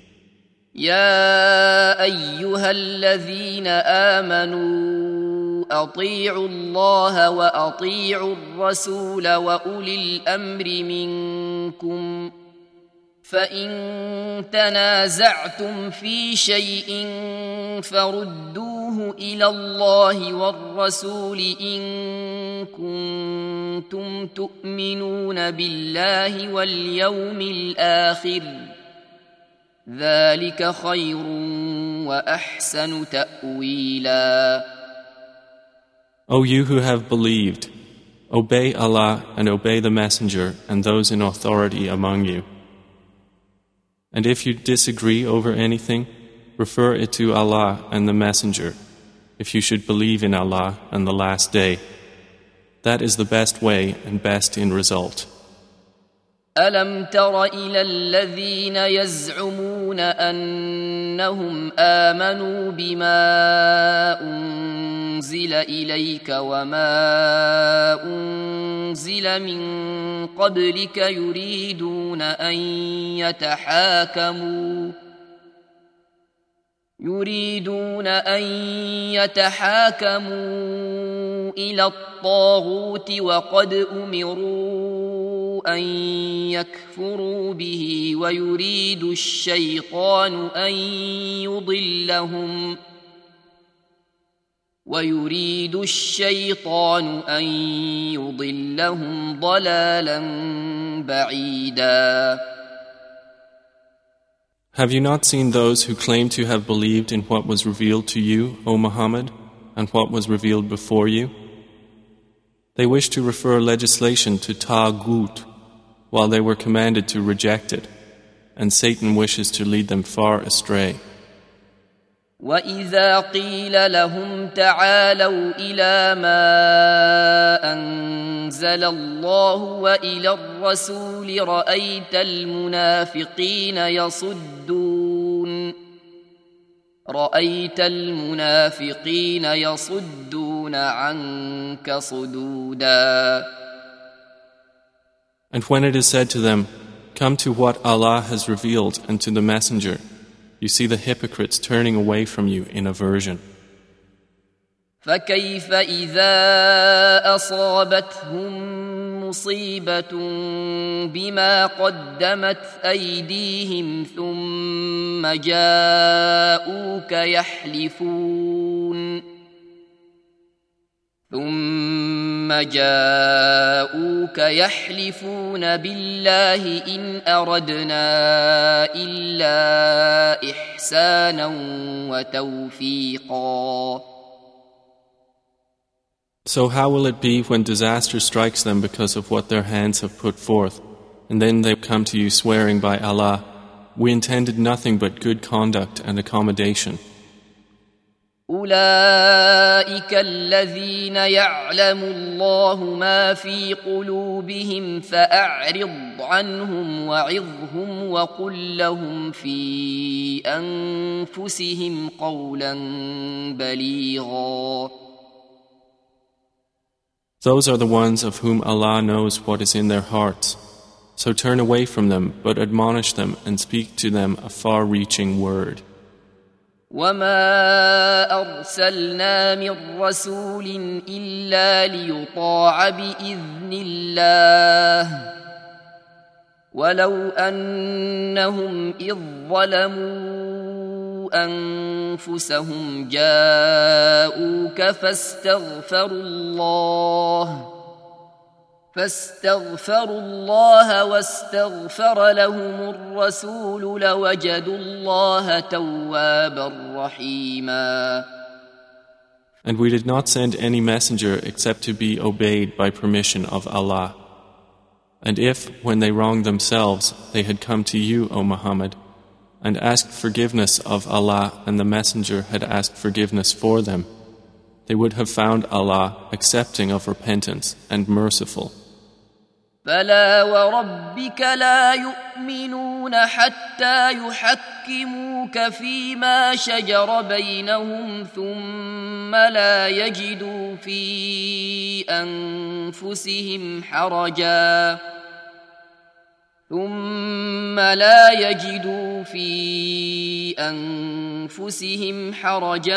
يا أيها الذين آمنوا أطيعوا الله وأطيعوا الرسول وأولي الأمر منكم فإن تنازعتم في شيء فردوه إلى الله والرسول إن كنتم تؤمنون بالله واليوم الآخر ذلك خير وأحسن تأويلا. O you who have believed, obey Allah and obey the Messenger and those in authority among you. And if you disagree over anything, refer it to Allah and the Messenger, if you should believe in Allah and the Last Day. That is the best way and best in result. ألم تر إلى الذين يزعمون أنهم آمنوا بما أنزل إليك وما أنزل من قبلك يريدون أن يتحاكموا يريدون أن يتحاكموا إلى الطاغوت وقد أمروا أن يكفروا به ويريد الشيطان أن يضلهم ويريد الشيطان أن يضلهم ضلالا بعيدا. Have you not seen those who claim to have believed in what was revealed to you, O Muhammad, and what was revealed before you? They wish to refer legislation to Taghut, while they were commanded to reject it, and Satan wishes to lead them far astray. وَإِذَا قِيلَ لَهُمْ تَعَالَوْا إِلَى مَا أَنزَلَ اللَّهُ وَإِلَى الرَّسُولِ رَأَيْتَ الْمُنَافِقِينَ يَصُدُّونَ رَأَيْتَ الْمُنَافِقِينَ يَصُدُّونَ عَنكَ صُدُودًا. And when it is said to them, "Come to what Allah has revealed and to the Messenger," you see the hypocrites turning away from you in aversion. فَكَيْفَ إِذَا أَصَابَتْهُم مُّصِيبَةٌ بِمَا قَدَّمَتْ أَيْدِيهِمْ ثُمَّ جَاءُوكَ يَحْلِفُونَ ثُمَّ جَاءُوكَ يَحْلِفُونَ بِاللَّهِ إِنْ أَرَدْنَا إِلَّا إِحْسَانًا وَتَوْفِيقًا. So how will it be when disaster strikes them because of what their hands have put forth, and then they come to you swearing by Allah, "We intended nothing but good conduct and accommodation." أولئك الذين يعلم الله ما في قلوبهم فأعرض عنهم وعظهم وقل لهم في أنفسهم قولا بليغا. Those are the ones of whom Allah knows what is in their hearts. So turn away from them, but admonish them and speak to them a far-reaching word. وَمَا أَرْسَلْنَا مِن رَّسُولٍ إِلَّا لِيُطَاعَ بِإِذْنِ اللَّهِ وَلَوْ أَنَّهُمْ إِذ ظَّلَمُوا أَنفُسَهُمْ جَاءُوكَ فَاسْتَغْفَرُوا اللَّهَ فاستغفروا الله واستغفر لهم الرسول لوجدوا الله توابا رحيما. And we did not send any messenger except to be obeyed by permission of Allah. And if, when they wronged themselves, they had come to you, O Muhammad, and asked forgiveness of Allah and the messenger had asked forgiveness for them, they would have found Allah accepting of repentance and merciful. فلا وربك لا يؤمنون حتى يحكموك فيما شجر بينهم ثم لا يجدوا في أنفسهم حرجا ثم لا يجدوا في أنفسهم حرجا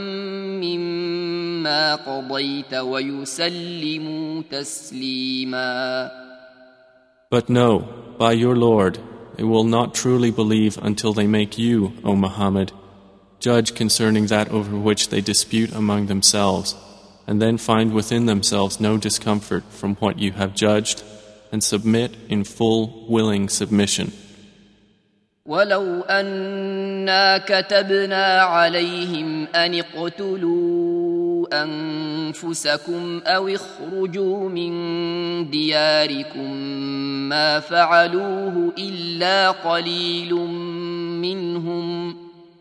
مما قضيت ويسلموا تسليما. But no, by your Lord, they will not truly believe until they make you, O Muhammad, judge concerning that over which they dispute among themselves, and then find within themselves no discomfort from what you have judged, and submit in full, willing submission. ولو أنا كتبنا عليهم أن اقتلوا أنفسكم أو اخرجوا من دياركم ما فعلوه إلا قليل منهم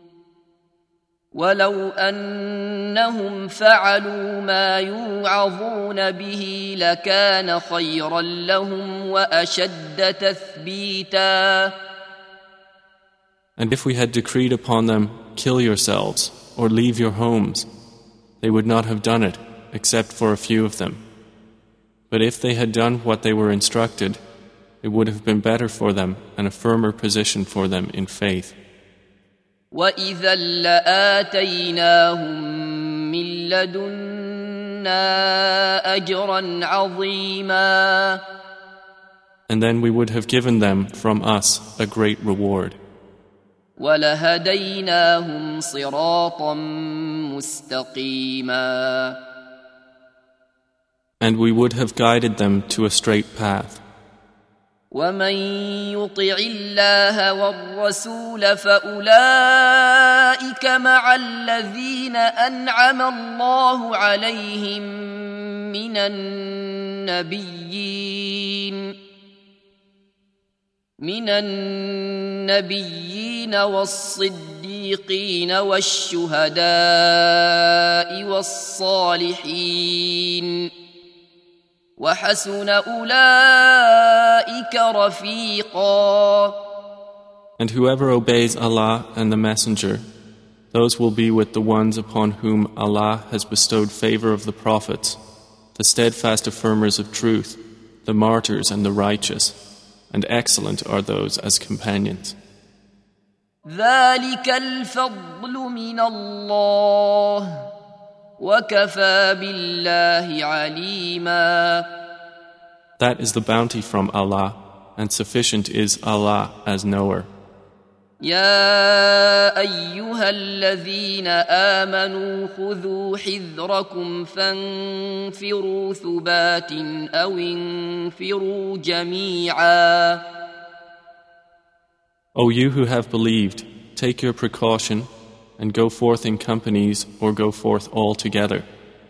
ولو أنهم فعلوا ما يوعظون به لكان خيرا لهم وأشد تثبيتا. And if we had decreed upon them, kill yourselves, or leave your homes, they would not have done it, except for a few of them. But if they had done what they were instructed, it would have been better for them and a firmer position for them in faith. وَإِذًا لَآتَيْنَاهُمْ مِن لَّدُنَّا أَجْرًا عَظِيمًا. And then we would have given them from us a great reward. وَلَهَدَيْنَاهُمْ صِرَاطًا مُسْتَقِيمًا. And we would have guided them to a straight path. وَمَن يُطِعِ اللَّهَ وَالرَّسُولَ فَأُولَئِكَ مَعَ الَّذِينَ أَنْعَمَ اللَّهُ عَلَيْهِم مِّنَ النَّبِيِّينَ مِنَ النَّبِيِّينَ وَالصِّدِّيقِينَ وَالشُّهَدَاءِ وَالصَّالِحِينَ وَحَسُنَ أُولَئِكَ رَفِيقًا. And whoever obeys Allah and the Messenger, those will be with the ones upon whom Allah has bestowed favor of the prophets, the steadfast affirmers of truth, the martyrs and the righteous, and excellent are those as companions. ذَلِكَ الْفَضْلُ مِنَ اللَّهِ وَكَفَى بِاللَّهِ عَلِيمًا. That is the bounty from Allah, and sufficient is Allah as knower. يَا أَيُّهَا الَّذِينَ آمَنُوا خُذُوا حِذْرَكُمْ فَانفِرُوا ثُبَاتٍ أَوْ انفِرُوا جَمِيعًا. O you who have believed, take your precaution and go forth in companies or go forth all together.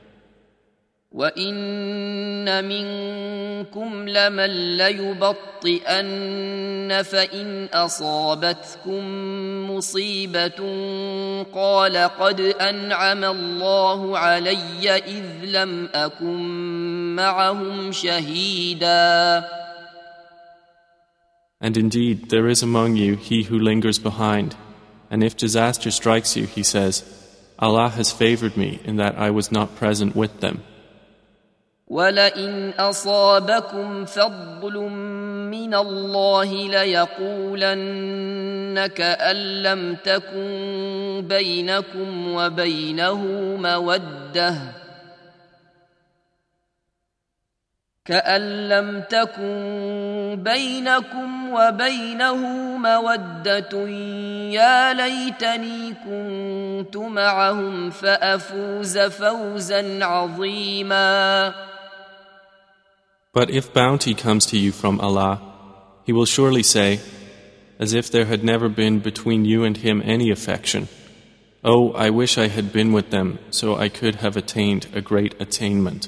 وَإِنَّ مِنكُمْ لَمَن لَّيُبَطِّئَنَّ فَإِنْ أَصَابَتْكُم مُّصِيبَةٌ قَالَ قَدْ أَنْعَمَ اللَّهُ عَلَيَّ إِذْ لَمْ أَكُن مَّعَهُمْ شَهِيدًا. And indeed, there is among you he who lingers behind, and if disaster strikes you, he says, Allah has favored me in that I was not present with them. وَلَئِنْ أَصَابَكُمْ فَضْلٌ مِّنَ اللَّهِ لَيَقُولَنَّ كَأَن لَّمْ تَكُن بَيْنَكُمْ وَبَيْنَهُ مَوَدَّةٌ كأن لم تكن بينكم وبينه مودة يا ليتني كنت معهم فأفوز فوزا عظيما. But if bounty comes to you from Allah, He will surely say, as if there had never been between you and Him any affection, Oh, I wish I had been with them so I could have attained a great attainment.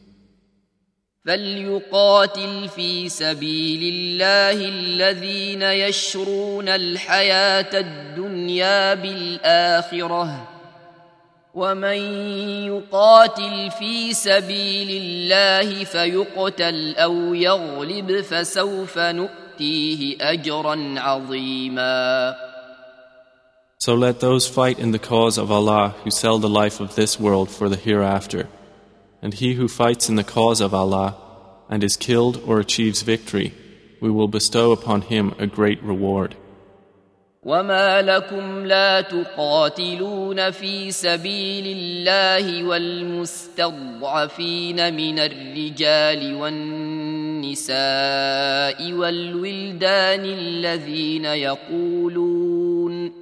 فليقاتل في سبيل الله الذين يشرون الحياة الدنيا بالآخرة ومن يقاتل في سبيل الله فيقتل أو يغلب فسوف نؤتيه أجرا عظيما. So let those fight in the cause of Allah who sell the life of this world for the hereafter. And he who fights in the cause of Allah and is killed or achieves victory, we will bestow upon him a great reward. وَمَا لَكُمْ لَا تُقَاتِلُونَ فِي سَبِيلِ اللَّهِ وَالْمُسْتَضْعَفِينَ مِنَ الرِّجَالِ وَالنِّسَاءِ وَالْوِلْدَانِ الَّذِينَ يَقُولُونَ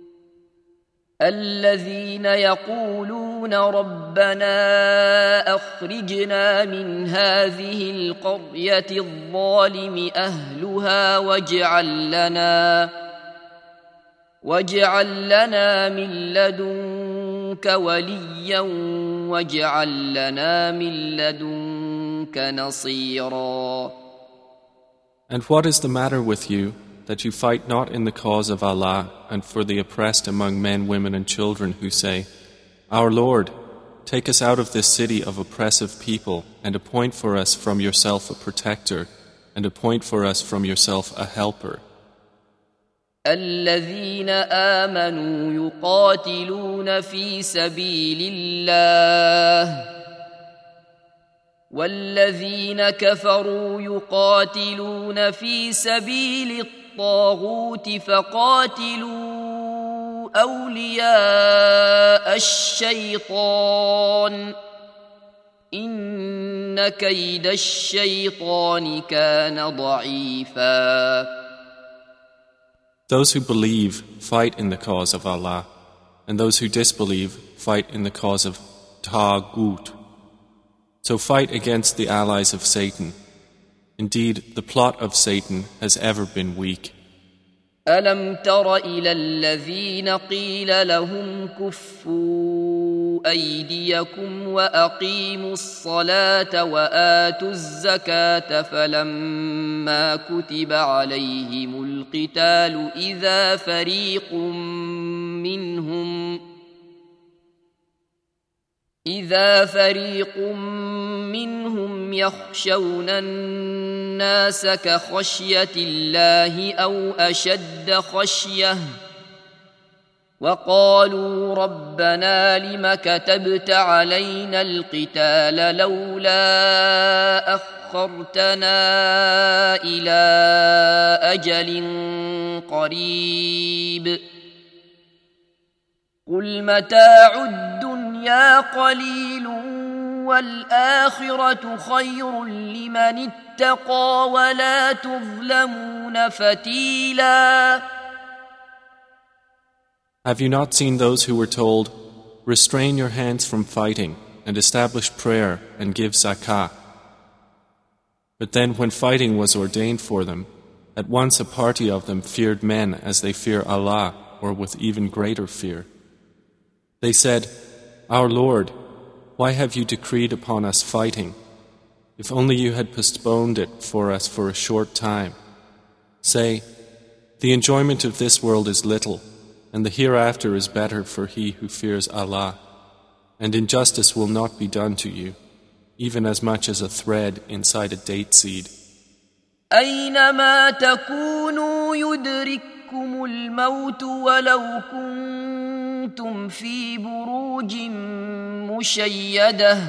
الذين يقولون ربنا أخرجنا من هذه القرية الظالم أهلها واجعل لنا واجعل لنا من لدنك وليا واجعل لنا من لدنك نصيرا. And what is the matter with you, that you fight not in the cause of Allah and for the oppressed among men, women and children who say, Our Lord, take us out of this city of oppressive people and appoint for us from yourself a protector and appoint for us from yourself a helper. الذين آمنوا يقاتلون في سبيل الله والذين كفروا يقاتلون في سبيل الطاغوت فقاتلوا أولياء الشيطان إن كيد الشيطان كان ضعيفا. Those who believe fight in the cause of Allah, and those who disbelieve fight in the cause of Taghut. So fight against the allies of Satan. Indeed, the plot of Satan has ever been weak. ألم تر إلى الذين قيل لهم كفوا أيديكم وأقيموا الصلاة وآتوا الزكاة فلما كتب عليهم القتال إذا فريق منهم إذا فريق منهم يخشون الناس كخشية الله أو أشد خشية وقالوا ربنا لم كتبت علينا القتال لولا أخرتنا إلى أجل قريب قل متاع الدنيا قليل والآخرة خير لمن اتقى ولا تظلمون فتيلا. Have you not seen those who were told, restrain your hands from fighting and establish prayer and give zakah? But then when fighting was ordained for them, at once a party of them feared men as they fear Allah, or with even greater fear. They said, Our Lord, why have you decreed upon us fighting? If only you had postponed it for us for a short time. Say, the enjoyment of this world is little, and the hereafter is better for he who fears Allah, and injustice will not be done to you, even as much as a thread inside a date seed. أينما تكونوا يدرككم الموت ولو كنتم في بروج مشيدة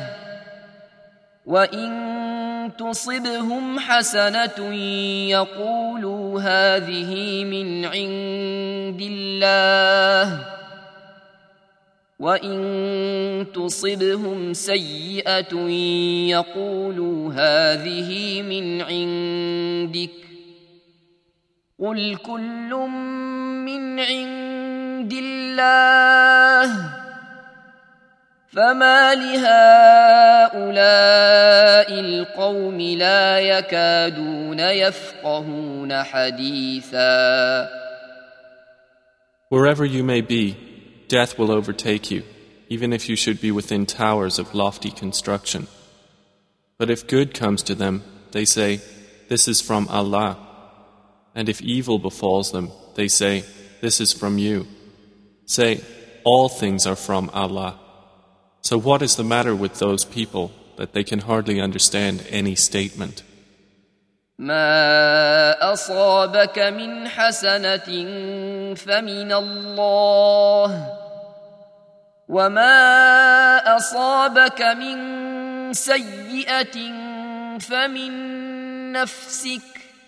وإن تصبهم حسنة يقولوا هذه من عند الله وإن تصبهم سيئة يقولوا هذه من عندك قل كل من عند الله فما لهؤلاء القوم لا يكادون يفقهون حديثا. Wherever you may be, death will overtake you, even if you should be within towers of lofty construction. But if good comes to them, they say, this is from Allah. And if evil befalls them, they say, this is from you. Say, all things are from Allah. So what is the matter with those people that they can hardly understand any statement? ما أصابك من حسنة فمن الله وما أصابك من سيئة فمن نفسك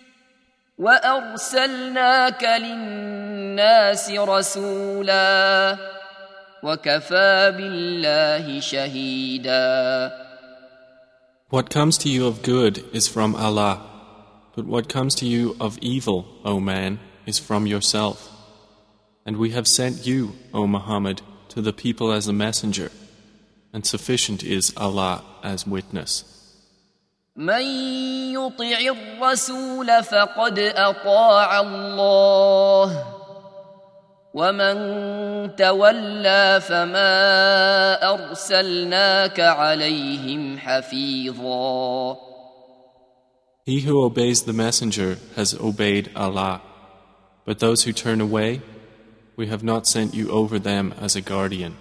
وأرسلناك للناس رسولا وكفى بالله شهيدا. What comes to you of good is from Allah, but what comes to you of evil, O man, is from yourself. And we have sent you, O Muhammad, to the people as a messenger, and sufficient is Allah as witness. من يطع الرسول فقد أطاع الله ومن تولى فما أرسلناك عليهم حفيظا. He who obeys the messenger has obeyed Allah, but those who turn away, we have not sent you over them as a guardian.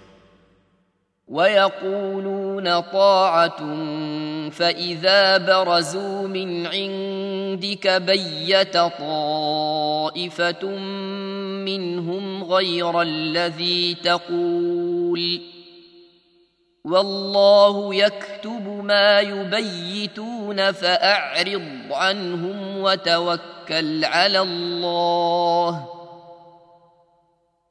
ويقولون طاعة فإذا برزوا من عندك بيت طائفة منهم غير الذي تقول والله يكتب ما يبيتون فأعرض عنهم وتوكل على الله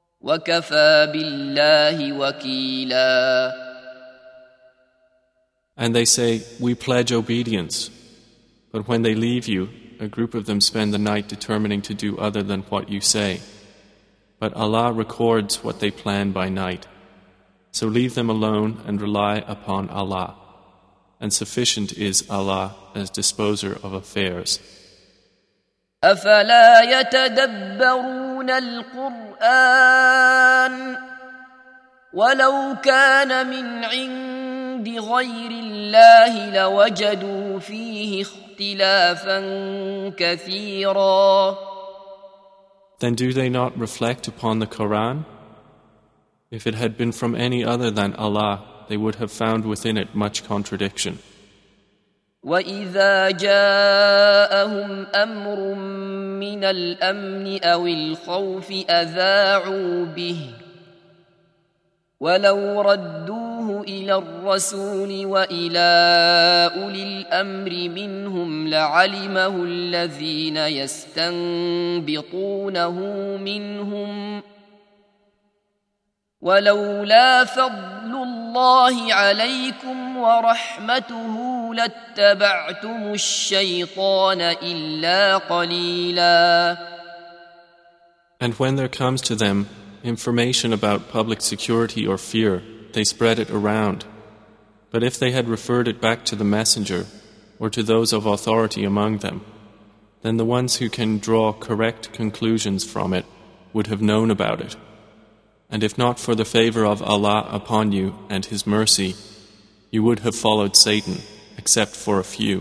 وكفى بالله وكيلا. And they say, "We pledge obedience." But when they leave you, a group of them spend the night determining to do other than what you say. But Allah records what they plan by night. So leave them alone and rely upon Allah. And sufficient is Allah as disposer of affairs. أفلا يتدبرون القرآن ولو كان من عند غير الله لوجدوا فيه اختلافا كثيرا. Then do they not reflect upon the Quran? If it had been from any other than Allah, they would have found within it much contradiction. وَإِذَا جَاءَهُمْ أَمْرٌ مِّنَ الْأَمْنِ أَوِ الْخَوْفِ أَذَاعُوا بِهِ وَلَوْ رَدُّوهُ إِلَى الرَّسُولِ وَإِلَى أُولِي الْأَمْرِ مِنْهُمْ لَعَلِمَهُ الَّذِينَ يَسْتَنبِطُونَهُ مِنْهُمْ ولولا فضل الله عليكم ورحمته لاتبعتم الشيطان إلا قليلا. And when there comes to them information about public security or fear, they spread it around. But if they had referred it back to the messenger or to those of authority among them, then the ones who can draw correct conclusions from it would have known about it. And if not for the favor of Allah upon you and His mercy, you would have followed Satan, except for a few.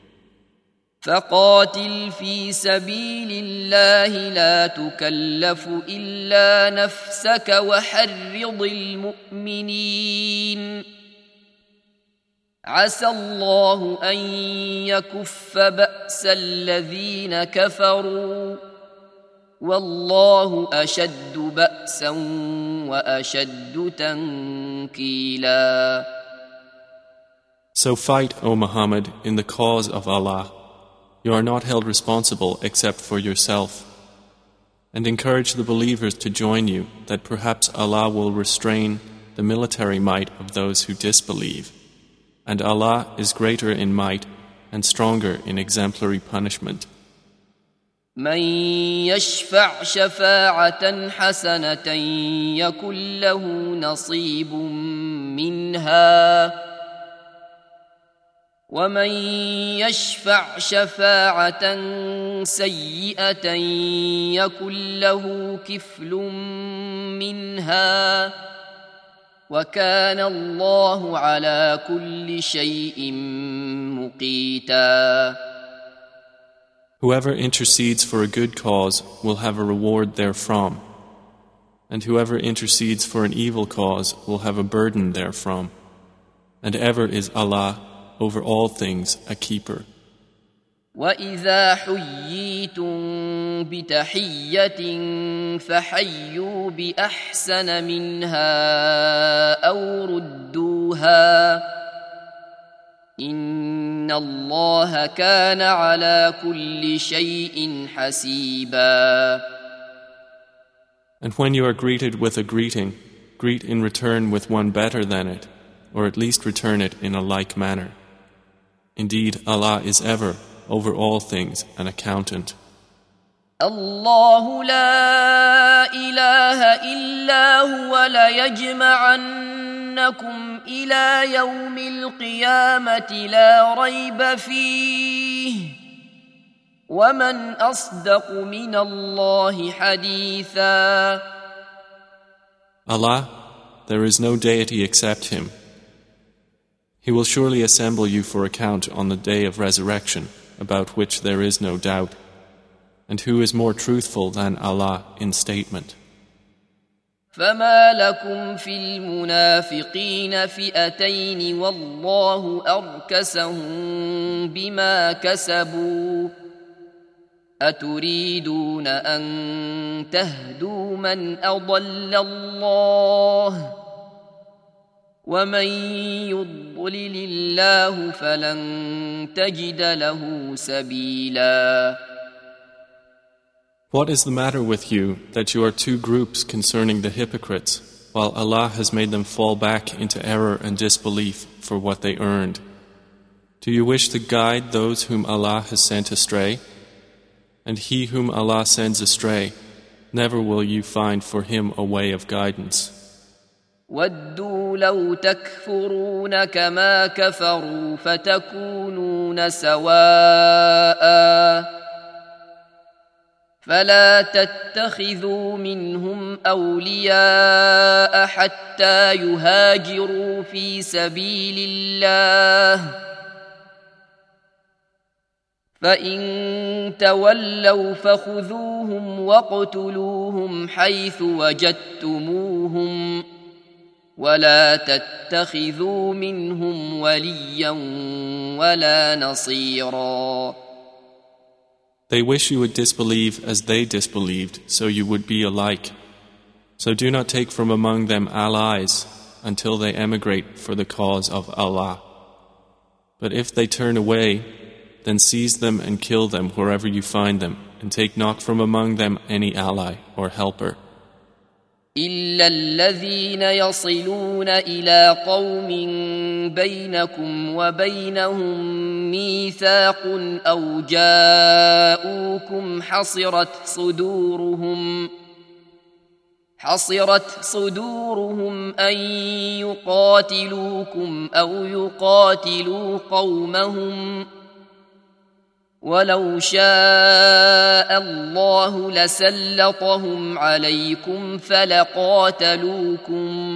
فقاتل في سبيل الله لا تكلف إلا نفسك وحرض المؤمنين عسى الله أن يكف بأس الذين كفروا والله أشد بأسا وأشد تنكيلا. So fight, O Muhammad, in the cause of Allah. You are not held responsible except for yourself. And encourage the believers to join you, that perhaps Allah will restrain the military might of those who disbelieve. And Allah is greater in might and stronger in exemplary punishment. من يشفع شفاعة حسنة يكن له نصيب منها ومن يشفع شفاعة سيئة يكن له كفل منها وكان الله على كل شيء مقيتا. Whoever intercedes for a good cause will have a reward therefrom, and whoever intercedes for an evil cause will have a burden therefrom. And ever is Allah over all things a keeper. وَإِذَا حُيِّيتُم بِتَحِيَّةٍ فَحَيُّوا بِأَحْسَنَ مِنْهَا أَوْ رُدُّوهَا إِنَّ اللَّهَ كَانَ عَلَى كُلِّ شَيْءٍ حَسِيبًا. And when you are greeted with a greeting, greet in return with one better than it, or at least return it in a like manner. Indeed, Allah is ever, over all things, an accountant. الله لا إله إلا هو ليجمعنكم إلى يوم القيامة لا ريب فيه ومن أصدق من الله حديثا. Allah, there is no deity except Him. He will surely assemble you for account on the day of resurrection, about which there is no doubt. And who is more truthful than Allah in statement? فما لكم في المنافقين فئتين والله أركسهم بما كسبوا أتريدون أن تهدوا من أضل الله ومن يضلل الله فلن تجد له سبيلا. What is the matter with you that you are two groups concerning the hypocrites? while Allah has made them fall back into error and disbelief for what they earned. Do you wish to guide those whom Allah has sent astray? And he whom Allah sends astray, never will you find for him a way of guidance. وَدُّوا لَوْ تَكْفُرُونَ كَمَا كَفَرُوا فَتَكُونُونَ سَوَاءً فَلَا تَتَّخِذُوا مِنْهُمْ أَوْلِيَاءَ حَتَّى يُهَاجِرُوا فِي سَبِيلِ اللَّهِ فَإِن تَوَلَّوْا فَخُذُوهُمْ وَاقْتُلُوهُمْ حَيْثُ وَجَدتُّمُوهُمْ وَلَا تَتَّخِذُوا مِنْهُمْ وَلِيًّا وَلَا نَصِيرًا. They wish you would disbelieve as they disbelieved, so you would be alike. So do not take from among them allies until they emigrate for the cause of Allah. But if they turn away, then seize them and kill them wherever you find them, and take not from among them any ally or helper. إِلَّا الَّذِينَ يَصِلُونَ إِلَى قَوْمٍ بَيْنَكُمْ وَبَيْنَهُم مِّيثَاقٌ أَوْ جَاءُوكُمْ حَصِرَتْ صُدُورُهُمْ حَصِرَتْ صُدُورُهُمْ أَن يُقَاتِلُوكُمْ أَوْ يُقَاتِلُوا قَوْمَهُمْ وَلَوْ شَاءَ اللَّهُ لَسَلَّطَهُمْ عَلَيْكُمْ فَلَقَاتَلُوكُمْ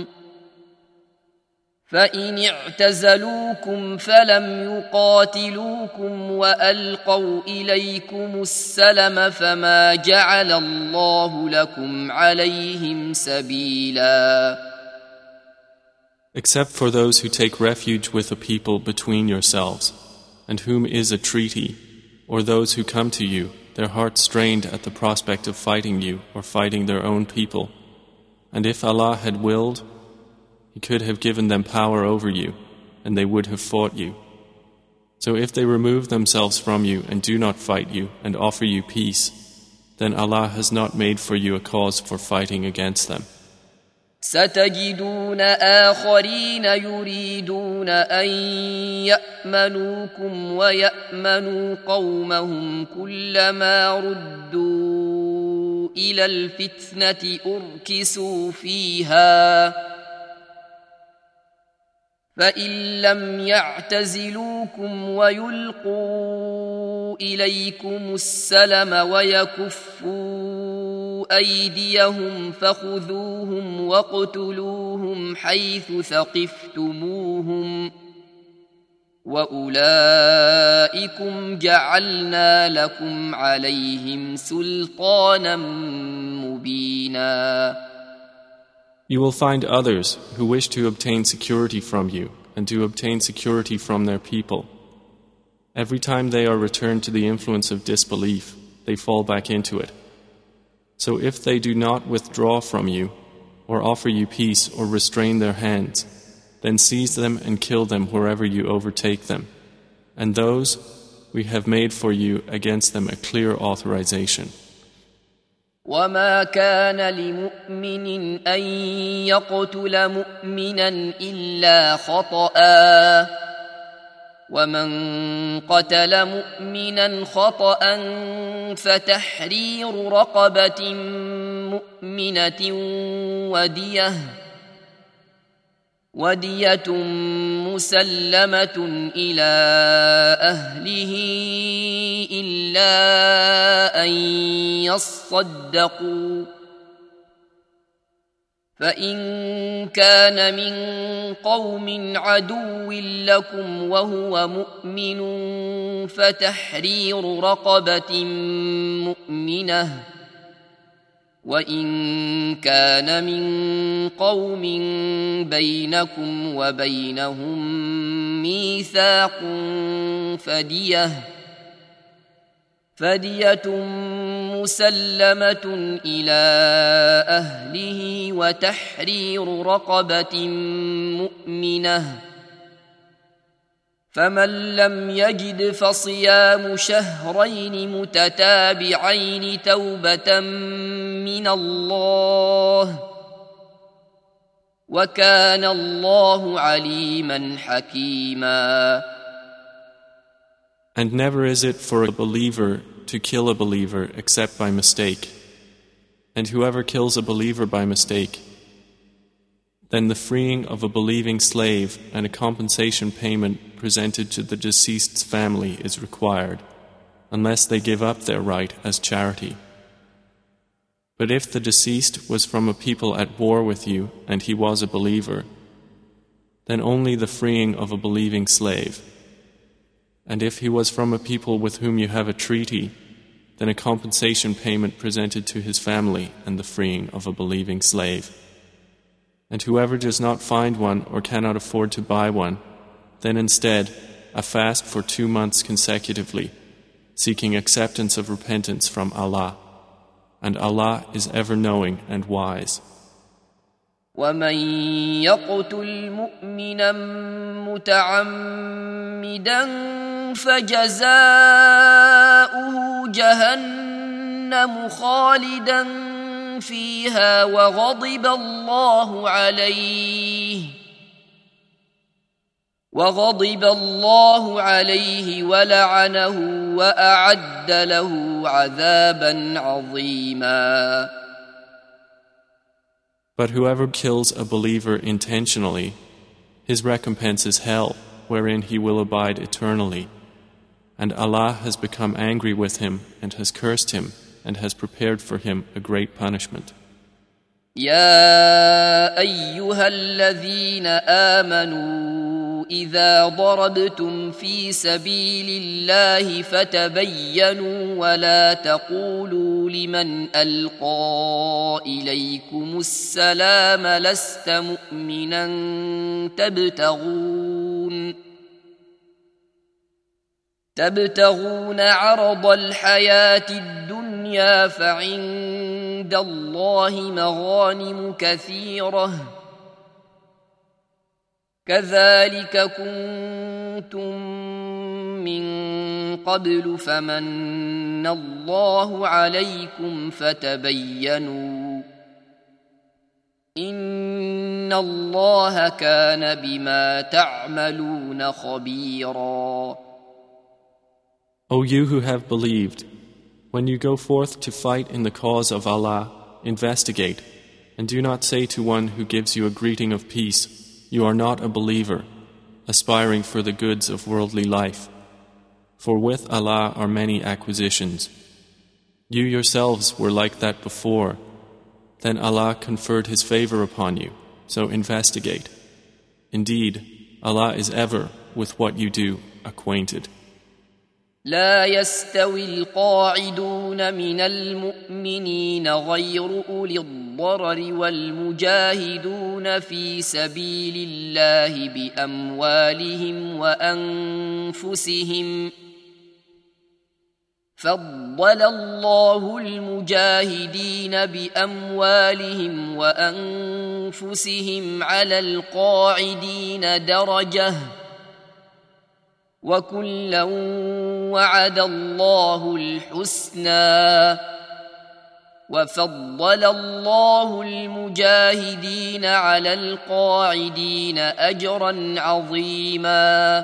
فَإِنِ اعْتَزَلُوكُمْ فَلَمْ يُقَاتِلُوكُمْ وَأَلْقَوْا إِلَيْكُمُ السَّلَمَ فَمَا جَعَلَ اللَّهُ لَكُمْ عَلَيْهِمْ سَبِيلًا. Except for those who take refuge with a people between yourselves, and whom is a treaty, or those who come to you, their hearts strained at the prospect of fighting you or fighting their own people. And if Allah had willed, He could have given them power over you, and they would have fought you. So if they remove themselves from you and do not fight you and offer you peace, then Allah has not made for you a cause for fighting against them. ستجدون آخرين يريدون أن يأمنوكم ويأمنوا قومهم كلما ردوا إلى الفتنة أركسوا فيها فإن لم يعتزلوكم ويلقوا إليكم السلم ويكفوا أيديهم فخذوهم واقتلوهم حيث ثقفتموهم وأولئكم جعلنا لكم عليهم سلطانا مبينا. You will find others who wish to obtain security from you and to obtain security from their people. Every time they are returned to the influence of disbelief, they fall back into it. So if they do not withdraw from you, or offer you peace or restrain their hands, then seize them and kill them wherever you overtake them. And those we have made for you against them a clear authorization. وَمَا كَانَ لِمُؤْمِنٍ أَن يَقْتُلَ مُؤْمِنًا إِلَّا خَطَأً وَمَنْ قَتَلَ مُؤْمِنًا خَطَأً فَتَحْرِيرُ رَقَبَةٍ مُؤْمِنَةٍ وَدِيَةٌ وَدِيَةٌ مُسَلَّمَةٌ إِلَى أَهْلِهِ إِلَّا أَن يَصَّدَّقُوا فَإِن كَانَ مِن قَوْمٍ عَدُوٍّ لَكُمْ وَهُوَ مُؤْمِنٌ فَتَحْرِيرُ رَقَبَةٍ مُؤْمِنَةٍ وَإِن كَانَ مِن قَوْمٍ بَيْنَكُمْ وَبَيْنَهُم مِّيثَاقٌ فَدِيَةٌ فَدِيَةٌ مُسَلَّمَةٌ إِلَى أَهْلِهِ وَتَحْرِيرُ رَقَبَةٍ مُؤْمِنَةٍ فَمَن لَّمْ يَجِدْ فَصِيَامُ شَهْرَيْنِ مُتَتَابِعَيْنِ تَوْبَةً مِّنَ اللَّهِ وكان الله عليما حكيما. And never is it for a believer to kill a believer except by mistake. And whoever kills a believer by mistake, then the freeing of a believing slave and a compensation payment presented to the deceased's family is required, unless they give up their right as charity. But if the deceased was from a people at war with you and he was a believer, then only the freeing of a believing slave. And if he was from a people with whom you have a treaty, then a compensation payment presented to his family and the freeing of a believing slave. And whoever does not find one or cannot afford to buy one, then instead a fast for two months consecutively, seeking acceptance of repentance from Allah. And Allah is ever knowing and wise. ومن يقتل مؤمنا متعمدا فجزاؤه جهنم خالدا فيها وغضب الله عليه وغضب الله عليه ولعنه وأعد له عذابا عظيما. But whoever kills a believer intentionally, his recompense is hell, wherein he will abide eternally. And Allah has become angry with him and has cursed him and has prepared for him a great punishment. يا أيها الذين آمنوا إذا ضربتم في سبيل الله فتبينوا ولا تقولوا لمن ألقى إليكم السلام لست مؤمنا تبتغون تبتغون عرض الحياة الدنيا فعند الله مغانم كثيرة كذلك كنتم من قبل فمن الله عليكم فتبينوا إن الله كان بما تعملون خبيرا. O you who have believed, when you go forth to fight in the cause of Allah, investigate, and do not say to one who gives you a greeting of peace, you are not a believer, aspiring for the goods of worldly life. For with Allah are many acquisitions. You yourselves were like that before. Then Allah conferred His favor upon you, so investigate. Indeed, Allah is ever, with what you do, acquainted. لا يستوي القاعدون من المؤمنين غير أولي الضرر والمجاهدون في سبيل الله بأموالهم وأنفسهم فضل الله المجاهدين بأموالهم وأنفسهم على القاعدين درجة وكلا وعد الله الحسنى وفضل الله المجاهدين على القاعدين أجرا عظيما.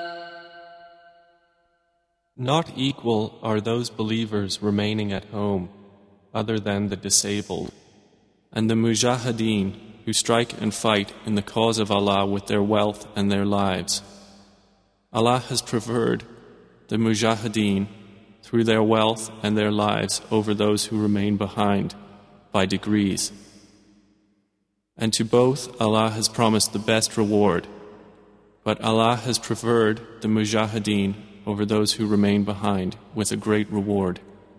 Not equal are those believers remaining at home other than the disabled, and the mujahideen who strike and fight in the cause of Allah with their wealth and their lives. Allah has preferred the mujahideen through their wealth and their lives over those who remain behind by degrees. And to both Allah has promised the best reward, but Allah has preferred the mujahideen over those who remain behind with a great reward.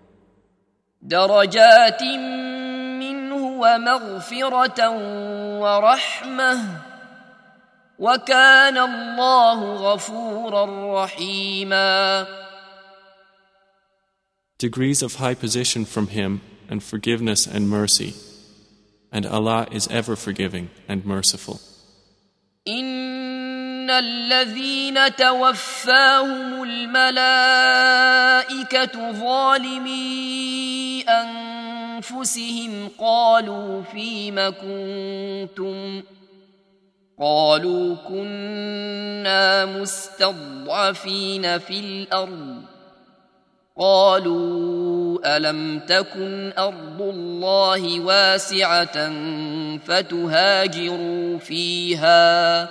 درجات منه ومغفرة ورحمة وكان الله غفورا رحيما. Degrees of high position from Him and forgiveness and mercy, and Allah is ever forgiving and merciful. إن الذين توفاهم الملائكة ظالمي أنفسهم قالوا فيم كنتم قالوا كنا مستضعفين في الأرض قالوا ألم تكن أرض الله واسعة فتهاجروا فيها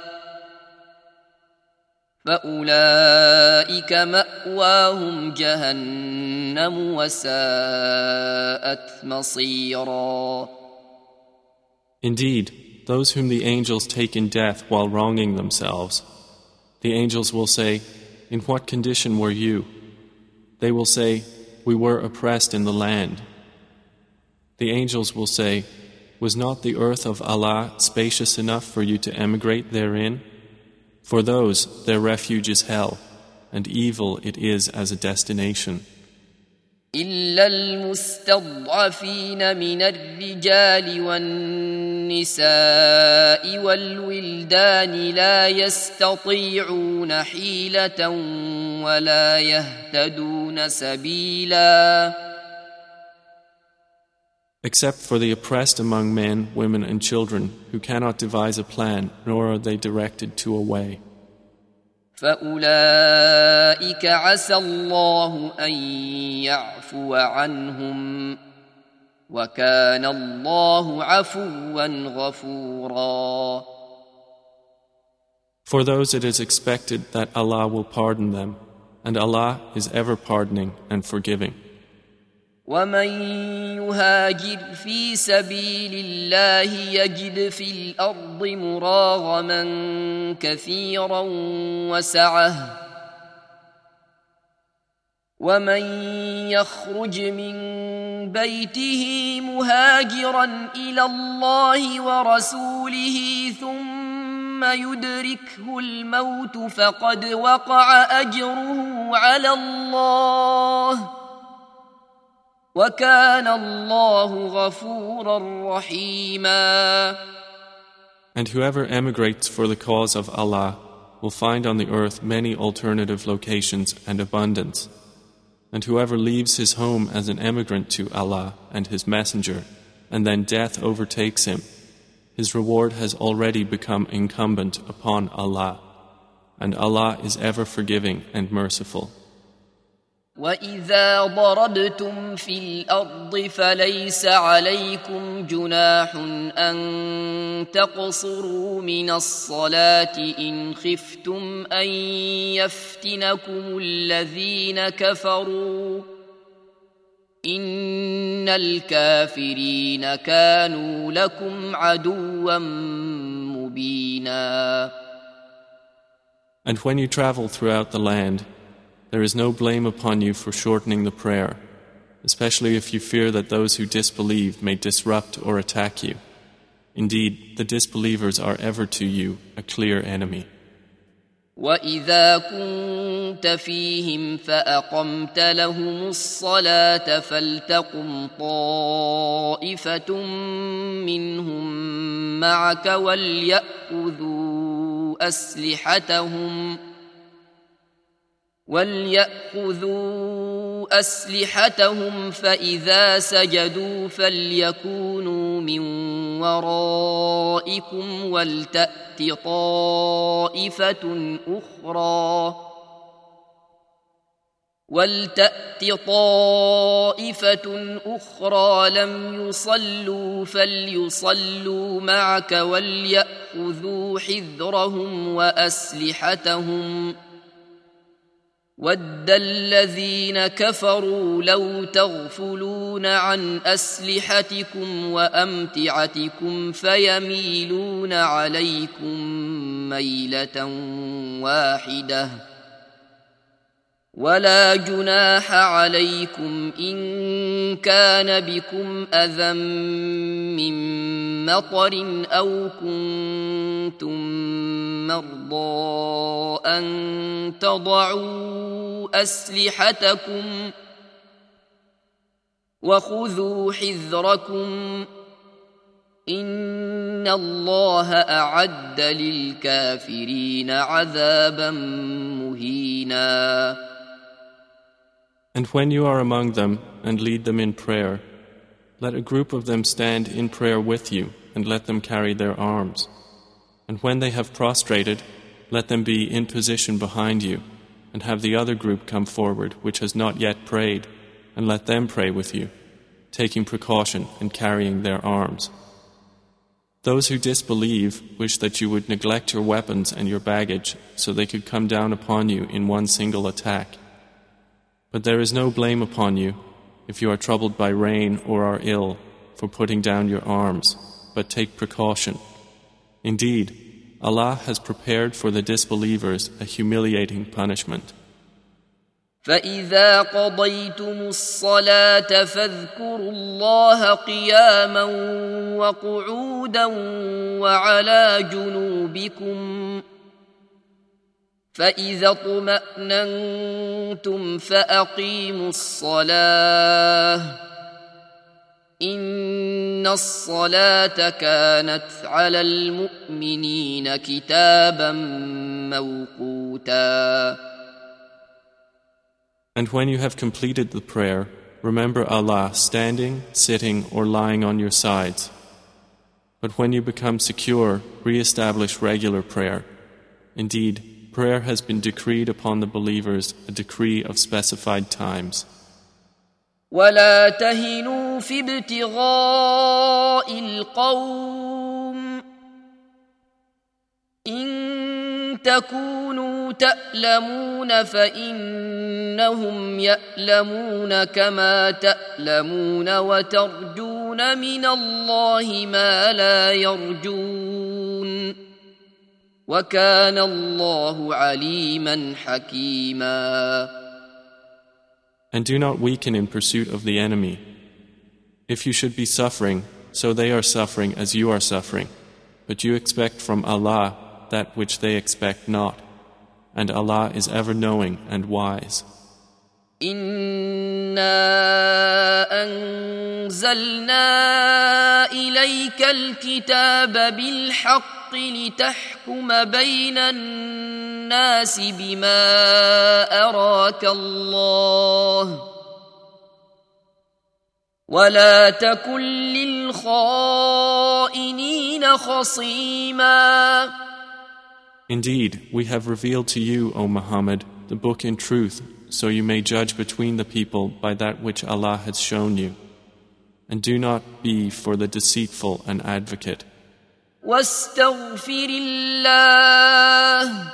فأولئك مأواهم جهنم وساءت مصيرا. Indeed, those whom the angels take in death while wronging themselves, the angels will say, "In what condition were you?" They will say, "We were oppressed in the land." The angels will say, "Was not the earth of Allah spacious enough for you to emigrate therein? For those, their refuge is hell, and evil it is as a destination. إلا المستضعفين من الرجال والنساء والولدان لا يستطيعون حيلة ولا يهتدون سبيلا. Except for the oppressed among men, women and children who cannot devise a plan, nor are they directed to a way. فأولئك عسى الله أن يعفو عنهم وكان الله عفوا غفورا. For those it is expected that Allah will pardon them, and Allah is ever pardoning and forgiving. ومن يهاجر في سبيل الله يجد في الأرض مراغما كثيرا وسعة ومن يخرج من بيته مهاجرا إلى الله ورسوله ثم يدركه الموت فقد وقع أجره على الله وَكَانَ اللَّهُ غَفُورًا رَحِيمًا. And whoever emigrates for the cause of Allah will find on the earth many alternative locations and abundance. And whoever leaves his home as an emigrant to Allah and His Messenger, and then death overtakes him, his reward has already become incumbent upon Allah, and Allah is ever forgiving and merciful. وَإِذَا ضَرَبْتُمْ فِي الْأَرْضِ فَلَيْسَ عَلَيْكُمْ جُنَاحٌ أَن تَقْصُرُوا مِنَ الصَّلَاةِ إِنْ خِفْتُمْ أَن يَفْتِنَكُمُ الَّذِينَ كَفَرُوا إِنَّ الْكَافِرِينَ كَانُوا لَكُمْ عَدُوًّا مُبِينًا. And when you travel throughout the land, there is no blame upon you for shortening the prayer, especially if you fear that those who disbelieve may disrupt or attack you. Indeed, the disbelievers are ever to you a clear enemy. وَإِذَا كُنْتَ فِيهِمْ فَأَقَمْتَ لَهُمُ الصَّلَاةَ فَلْتَقُمْ طَائِفَةٌ مِّنْهُمْ مَعَكَ وَلْيَأْخُذُوا أَسْلِحَتَهُمْ وَلْيَأْخُذُوا أَسْلِحَتَهُمْ فَإِذَا سَجَدُوا فَلْيَكُونُوا مِنْ وَرَائِكُمْ وَلْتَأْتِ طَائِفَةٌ أُخْرَى وَلْتَأْتِ طَائِفَةٌ أُخْرَى لَمْ يُصَلُّوا فَلْيُصَلُّوا مَعَكَ وَلْيَأْخُذُوا حِذْرَهُمْ وَأَسْلِحَتَهُمْ وَدَّ الَّذِينَ كَفَرُوا لَوْ تَغْفُلُونَ عَنْ أَسْلِحَتِكُمْ وَأَمْتِعَتِكُمْ فَيَمِيلُونَ عَلَيْكُمْ مَيْلَةً وَاحِدَةً وَلَا جُنَاحَ عَلَيْكُمْ إِن كَانَ بِكُمْ أَذًى مِّن مَّطَرٍ أَوْ كُنتُم مَّرْضَىٰ أَن تَضَعُوا أَسْلِحَتَكُمْ وَخُذُوا حِذْرَكُمْ إِنَّ اللَّهَ أَعَدَّ لِلْكَافِرِينَ عَذَابًا مُّهِينًا. And when you are among them and lead them in prayer, let a group of them stand in prayer with you and let them carry their arms. And when they have prostrated, let them be in position behind you, and have the other group come forward which has not yet prayed, and let them pray with you, taking precaution and carrying their arms. Those who disbelieve wish that you would neglect your weapons and your baggage so they could come down upon you in one single attack. But there is no blame upon you if you are troubled by rain or are ill for putting down your arms, but take precaution. Indeed, Allah has prepared for the disbelievers a humiliating punishment. فإذا قضيتم الصلاة فاذكروا الله قياما وقعودا وعلى جنوبكم فإذا اطمأننتم فأقيموا الصلاة إن الصلاة كانت على المؤمنين كتابا موقوتا. And when you have completed the prayer, remember Allah standing, sitting, or lying on your sides. But when you become secure, re-establish regular prayer. Indeed, prayer has been decreed upon the believers, a decree of specified times. ولا تهنوا في ابتغاء القوم إن تكونوا تألمون فإنهم يألمون كما تألمون وترجون من الله ما لا يرجون وكان الله عليما حكيما. And do not weaken in pursuit of the enemy. If you should be suffering, so they are suffering as you are suffering. But you expect from Allah that which they expect not. And Allah is ever knowing and wise. إنا أنزلنا إليك الكتاب بالحق لتحكم بين الناس بما أراك الله ولا تكن للخائنين خصيما. Indeed, we have revealed to you, O Muhammad, the book in truth, so you may judge between the people by that which Allah has shown you. And do not be for the deceitful an advocate. واستغفر الله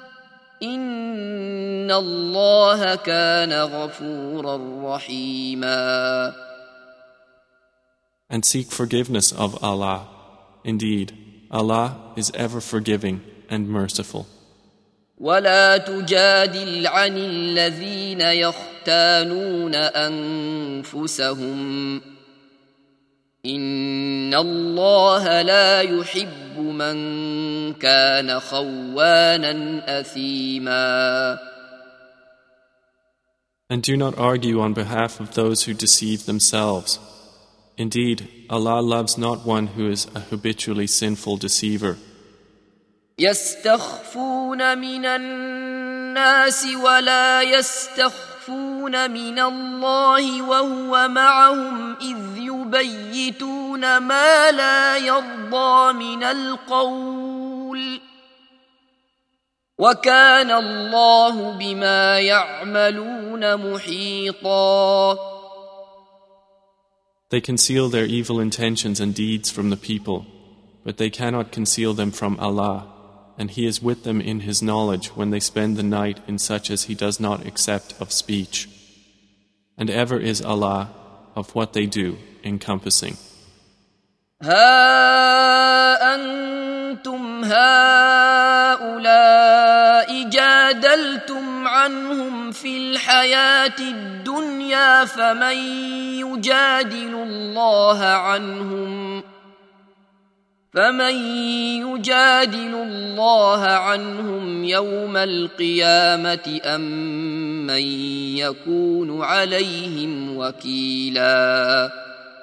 إن الله كان غفورا رحيما. And seek forgiveness of Allah. Indeed, Allah is ever forgiving and merciful. ولا تجادل عن الذين يختانون أنفسهم إن الله لا يحب من كان خوانا أثيما. And do not argue on behalf of those who deceive themselves. Indeed, Allah loves not one who is a habitually sinful deceiver. يستخفون من الناس ولا يستخفون من الله وهو معهم إذ يبيتون ما لا يرضى من القول وكان الله بما يعملون محيطا. They conceal their evil intentions and deeds from the people, but they cannot conceal them from Allah. And He is with them in His knowledge when they spend the night in such as He does not accept of speech. And ever is Allah of what they do encompassing. ها أنتم هؤلاء جادلتم عنهم في الحياة الدنيا فمن يجادل الله عنهم فمن يجادل الله عنهم يوم القيامة أم من يكون عليهم وكيلا.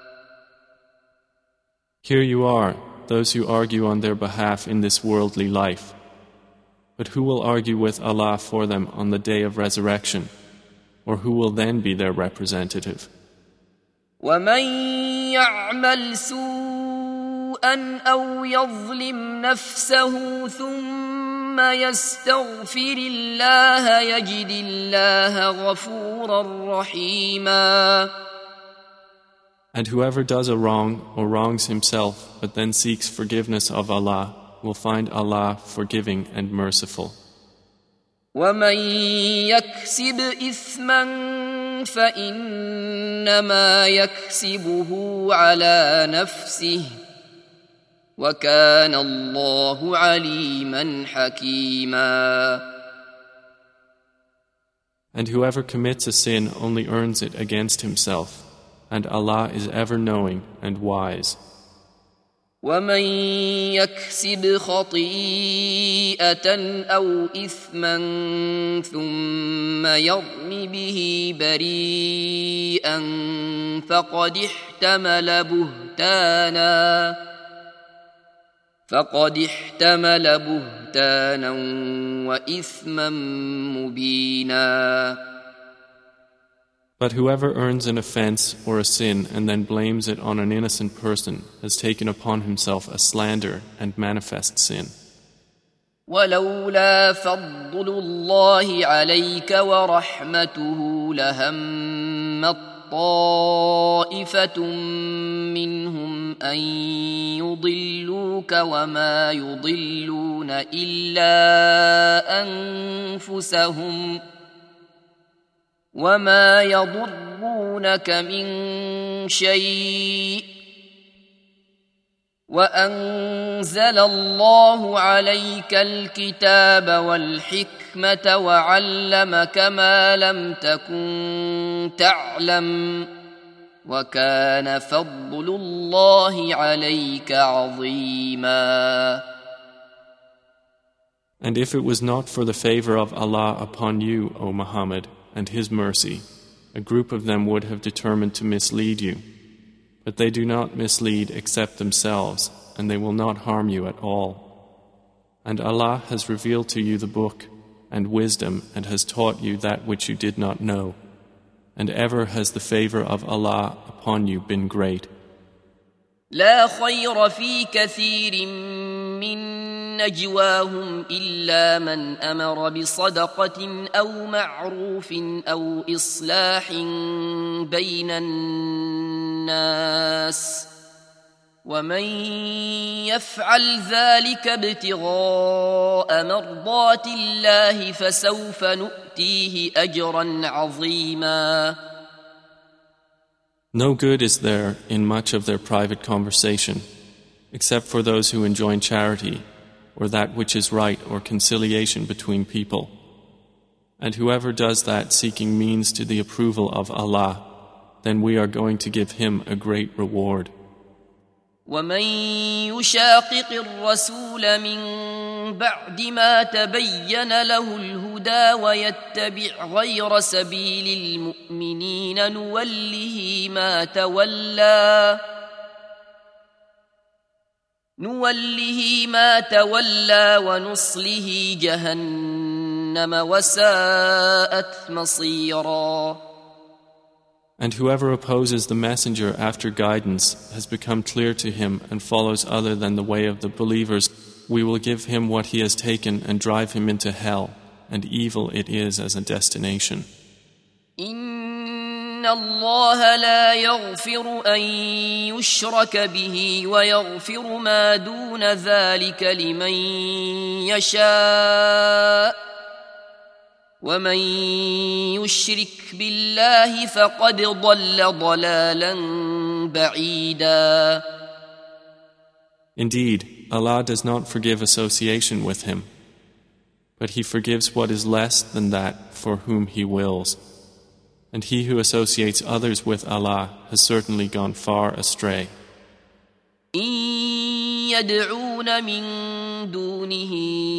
Here you are, those who argue on their behalf in this worldly life. But who will argue with Allah for them on the day of resurrection? Or who will then be their representative? ومن يعمل سوءا سوءا أو يظلم نفسه ثم يستغفر الله يجد الله غفورا رحيما. And whoever does a wrong or wrongs himself but then seeks forgiveness of Allah will find Allah forgiving and merciful. ومن يكسب إثما فإنما يكسبه على نفسه وكان الله عليما حكيما. And whoever commits a sin only earns it against himself, and Allah is ever knowing and wise. ومن يكسب خطيئة أو إثما ثم يرم به بريئا فقد احتمل بهتانا فقد احتمل بهتانا وإثما مبينا. But whoever earns an offense or a sin and then blames it on an innocent person has taken upon himself a slander and manifest sin. ولولا فضل الله عليك ورحمته لهمت طائفة منهم أن يضلوك وما يضلون إلا أنفسهم وما يضرونك من شيء وأنزل الله عليك الكتاب والحكمة وعلمك ما لم تكن تعلم وكان فضل الله عليك عظيما. And if it was not for the favor of Allah upon you, O Muhammad, and His mercy, a group of them would have determined to mislead you. But they do not mislead except themselves, and they will not harm you at all. And Allah has revealed to you the book and wisdom and has taught you that which you did not know. And ever has the favor of Allah upon you been great. لا خير في كثير من نجواهم إلا من أمر بصدقة أو معروف أو إصلاح بين الناس ومن يفعل ذلك ابتغاء مرضات الله فسوف نؤتيه أجرا عظيما. No good is there in much of their private conversation, except for those who enjoin charity, or that which is right or conciliation between people. And whoever does that seeking means to the approval of Allah, then we are going to give him a great reward. ومن يشاقق الرسول من بعد ما تبين له الهدى ويتبع غير سبيل المؤمنين نوله ما تولى نوله ما تولى ونصله جهنم وساءت مصيرا. And whoever opposes the messenger after guidance has become clear to him and follows other than the way of the believers, we will give him what he has taken and drive him into hell, and evil it is as a destination. إن الله لا يغفر أن يشرك به ويغفر ما دون ذلك لمن يشاء ومن يشرك بالله فقد ضل ضلالا بعيدا. Indeed, Allah does not forgive association with Him, but He forgives what is less than that for whom He wills. And he who associates others with Allah has certainly gone far astray. إن يدعون من دونه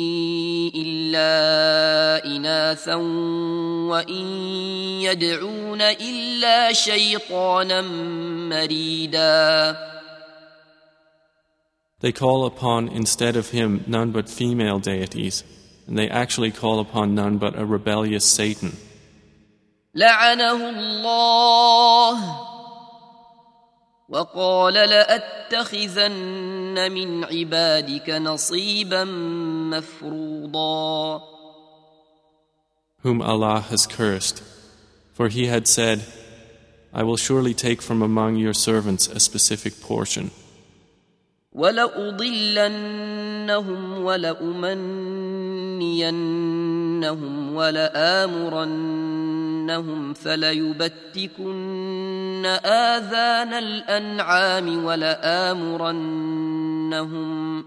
إلا إناثا وإن يدعون إلا شيطانا مريدا. They call upon instead of Him none but female deities, and they actually call upon none but a rebellious Satan. لعنه الله وقال لأتخذن من عبادك نصيبا مفروضا. Whom Allah has cursed, for he had said, I will surely take from among your servants a specific portion. وَلَأُضِلَّنَّهُمْ وَلَأُمَنِّيَنَّهُمْ وَلَآمُرَنَّهُمْ فَلَيُبَتِّكُنَّ آذَانَ الْأَنْعَامِ وَلَآمُرَنَّهُمْ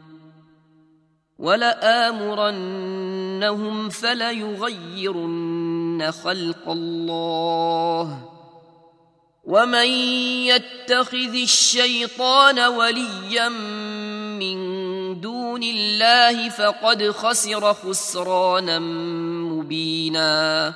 وَلَآمُرَنَّهُمْ فَلَيُغَيِّرُنَّ خَلْقَ اللَّهِ وَمَن يَتَّخِذِ الشَّيْطَانَ وَلِيًّا مِّن دُونِ اللَّهِ فَقَدْ خَسِرَ خُسْرَانًا مُّبِينًا.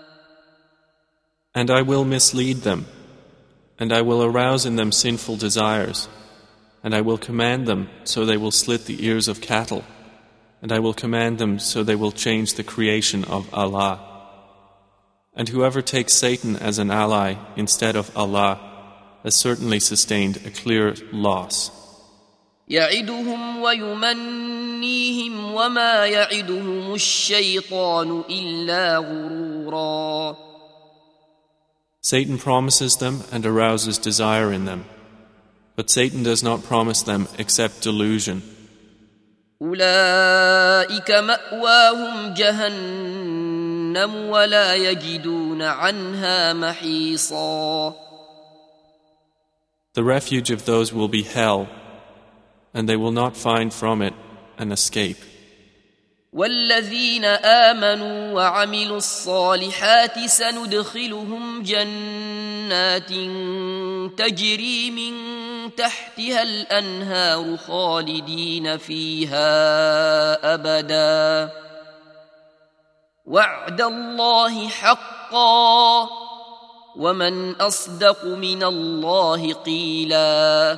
And I will mislead them, and I will arouse in them sinful desires, and I will command them so they will slit the ears of cattle, and I will command them so they will change the creation of Allah. And whoever takes Satan as an ally instead of Allah has certainly sustained a clear loss. يَعِدُهُمْ وَيُمَنِّيهِمْ وَمَا يَعِدُهُمُ الشَّيْطَانُ إِلَّا غُرُورًا. Satan promises them and arouses desire in them, but Satan does not promise them except delusion. أُولَئِكَ مَأْوَاهُمْ جَهَنَّمُ وَلَا يَجِدُونَ عَنْهَا مَحِيصًا. The refuge of those will be hell, and they will not find from it an escape. وَالَّذِينَ آمَنُوا وَعَمِلُوا الصَّالِحَاتِ سَنُدْخِلُهُمْ جَنَّاتٍ تَجْرِي مِن تَحْتِهَا الْأَنْهَارُ خَالِدِينَ فِيهَا أَبَدًا وَعْدَ اللَّهِ حَقًّا وَمَنْ أَصْدَقُ مِنَ اللَّهِ قِيلًا.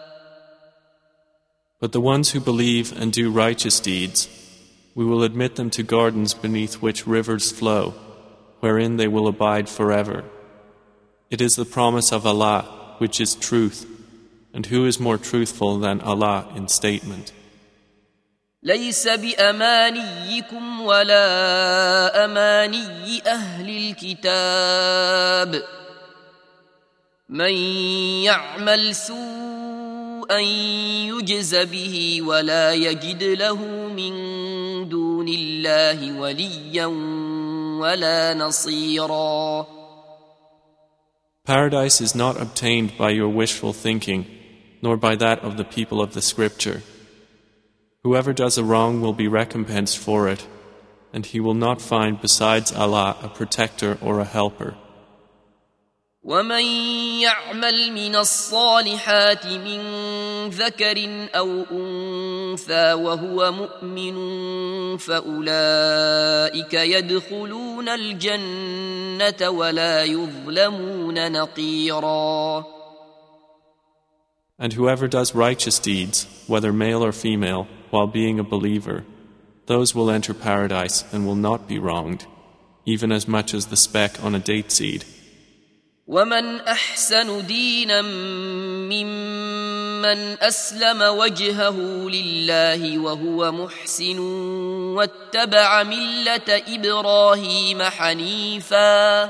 But the ones who believe and do righteous deeds, we will admit them to gardens beneath which rivers flow, wherein they will abide forever. It is the promise of Allah, which is truth, and who is more truthful than Allah in statement? ليس بأمانيكم ولا أماني أهل الكتاب من يعمل سوءا يجز به ولا يجد له من دون الله وليا ولا نصيرا. Paradise is not obtained by your wishful thinking, nor by that of the people of the Scripture. Whoever does a wrong will be recompensed for it, and he will not find besides Allah a protector or a helper. وَمَن يَعْمَلْ مِنَ الصَّالِحَاتِ مِن ذَكَرٍ أَوْ أُنثَىٰ وَهُوَ مُؤْمِنٌ فَأُولَٰئِكَ يَدْخُلُونَ الْجَنَّةَ وَلَا يُظْلَمُونَ نَقِيرًا. And whoever does righteous deeds, whether male or female, while being a believer, those will enter paradise and will not be wronged, even as much as the speck on a date seed. وَمَنْ أَحْسَنُ دِينًا مِّمَّنْ أَسْلَمَ وَجْهَهُ لِلَّهِ وَهُوَ مُحْسِنٌ وَاتَّبَعَ مِلَّةَ إِبْرَاهِيمَ حَنِيفًا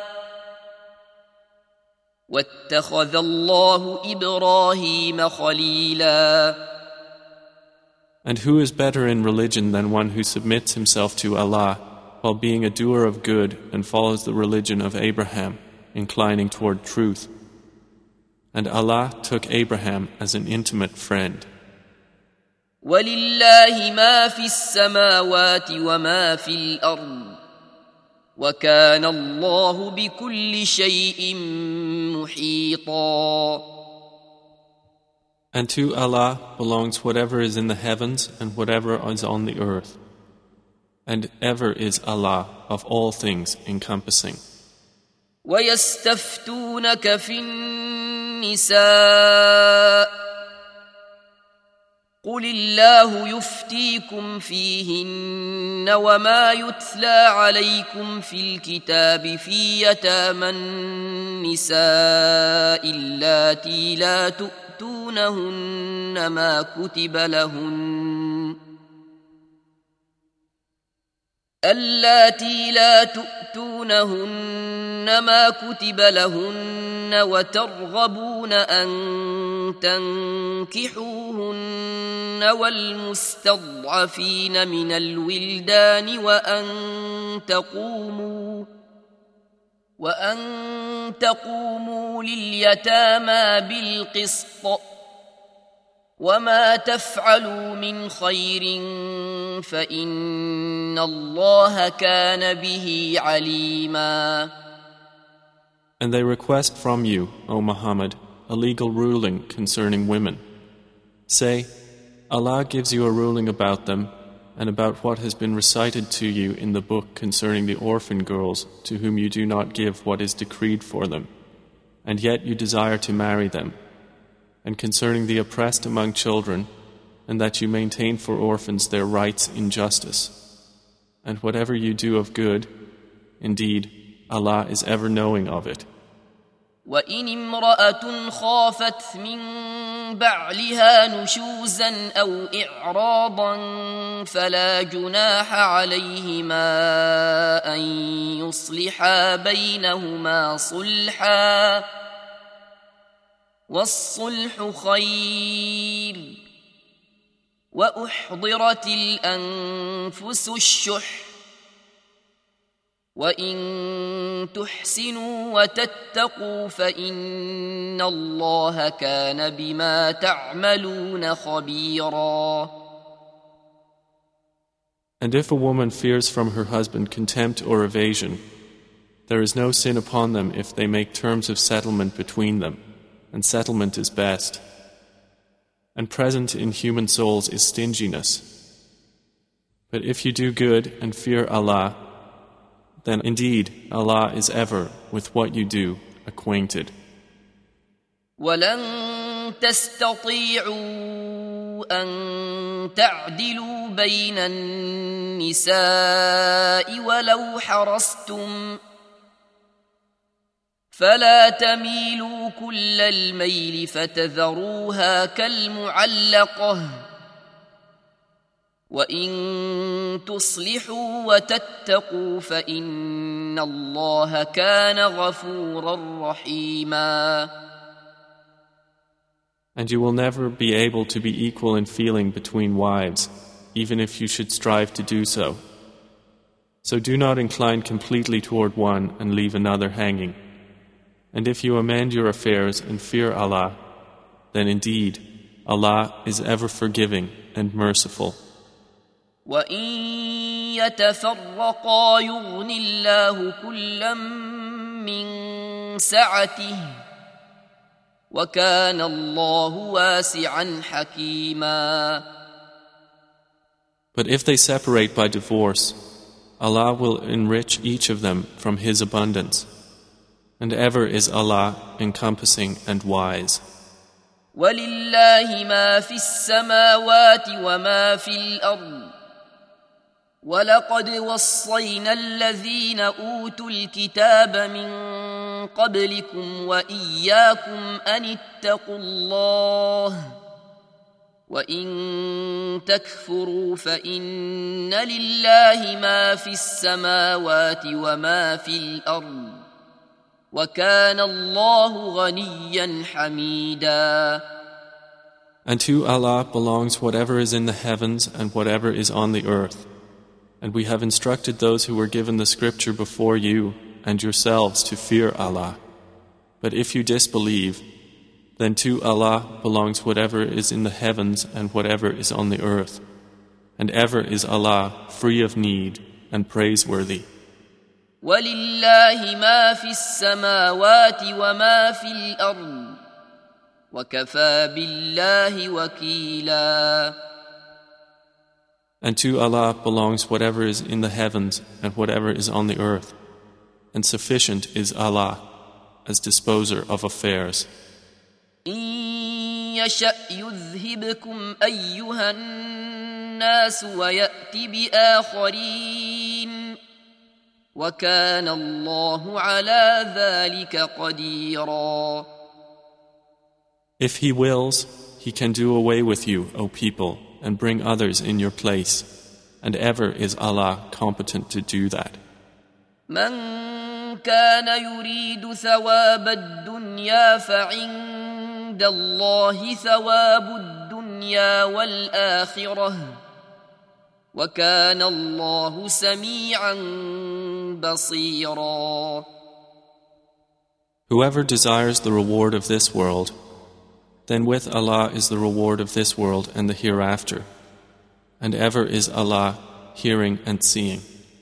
وَاتَّخَذَ اللَّهُ إِبْرَاهِيمَ خَلِيلًا. And who is better in religion than one who submits himself to Allah while being a doer of good and follows the religion of Abraham, inclining toward truth? And Allah took Abraham as an intimate friend. وَلِلَّهِ مَا فِي السَّمَاوَاتِ وَمَا فِي الْأَرْضِ وَكَانَ اللَّهُ بِكُلِّ شَيْءٍ مُحِيطًا. And to Allah belongs whatever is in the heavens and whatever is on the earth. And ever is Allah of all things encompassing. وَيَسْتَفْتُونَكَ فِي النِّسَاءِ قل الله يفتيكم فيهن وما يتلى عليكم في الكتاب في يتامى النساء اللاتي لا تؤتونهن ما كتب لهن اللاتي لا تؤتونهن ما كتب لهن وترغبون أن تنكحوهن والمستضعفين من الولدان وأن تقوموا وأن تقوموا لليتامى بالقسط وما تفعلوا من خير فإن الله كان به عليما. And they request from you, O Muhammad, a legal ruling concerning women. Say, Allah gives you a ruling about them and about what has been recited to you in the book concerning the orphan girls to whom you do not give what is decreed for them, and yet you desire to marry them, and concerning the oppressed among children, and that you maintain for orphans their rights in justice. And whatever you do of good, indeed, Allah is ever knowing of it. وَإِنِ امْرَأَةٌ خَافَتْ مِنْ بَعْلِهَا نُشُوزًا أَوْ إِعْرَاضًا فَلَا جُنَاحَ عَلَيْهِمَا أَنْ يُصْلِحَا بَيْنَهُمَا صُلْحًا وَالصُّلْحُ خَيْرٌ وَأُحْضِرَتِ الْأَنْفُسُ الشُّحَّ وَإِن تُحْسِنُوا وَتَتَّقُوا فَإِنَّ اللَّهَ كَانَ بِمَا تَعْمَلُونَ خَبِيرًا. And if a woman fears from her husband contempt or evasion, there is no sin upon them if they make terms of settlement between them, and settlement is best. And present in human souls is stinginess. But if you do good and fear Allah, then indeed Allah is ever with what you do acquainted. وَلَن تَسْتَطِيعُوا أَن تَعْدِلُوا بَيْنَ النِّسَاءِ وَلَوْ حَرَصْتُمْ فَلَا تَمِيلُوا كُلَّ الْمَيْلِ فَتَذَرُوهَا كَالْمُعَلَّقَةِ وَإِن تُصْلِحُوا وَتَتَّقُوا فَإِنَّ اللَّهَ كَانَ غَفُورًا رَحِيمًا. And you will never be able to be equal in feeling between wives, even if you should strive to do so. So do not incline completely toward one and leave another hanging. And if you amend your affairs and fear Allah, then indeed Allah is ever forgiving and merciful. وَإِن يَتَفَرَّقَا يُغْنِ اللَّهُ كُلًّا مِّن سَعَتِهِ وَكَانَ اللَّهُ وَاسِعًا حَكِيمًا. But if they separate by divorce, Allah will enrich each of them from His abundance, and ever is Allah encompassing and wise. وَلِلَّهِ مَا فِي السَّمَاوَاتِ وَمَا فِي الْأَرْضِ وَلَقَدْ وَصَّيْنَا الَّذِينَ أُوتُوا الْكِتَابَ مِنْ قَبْلِكُمْ وَإِيَّاكُمْ أَنِ اتَّقُوا اللَّهَ وَإِن تَكْفُرُوا فَإِنَّ لِلَّهِ مَا فِي السَّمَاوَاتِ وَمَا فِي الْأَرْضِ وَكَانَ اللَّهُ غَنِيًّا حَمِيدًا. And to Allah belongs whatever is in the heavens and whatever is on the earth. And we have instructed those who were given the scripture before you and yourselves to fear Allah. But if you disbelieve, then to Allah belongs whatever is in the heavens and whatever is on the earth. And ever is Allah free of need and praiseworthy. وَلِلَّهِ مَا فِي السَّمَاوَاتِ وَمَا فِي الْأَرْضِ وَكَفَى بِاللَّهِ وَكِيلًا. And to Allah belongs whatever is in the heavens and whatever is on the earth, and sufficient is Allah as disposer of affairs. إِن يشأ يذهبكم أيها الناس ويأت بآخرين وكان الله على ذلك قديرا. If he wills, he can do away with you, O people, and bring others in your place, and ever is Allah competent to do that. من كان يريد ثواب الدنيا فعند الله ثواب الدنيا والآخرة وكان الله سميعا بصيرا. Whoever desires the reward of this world, then with Allah is the reward of this world and the hereafter, and ever is Allah hearing and seeing.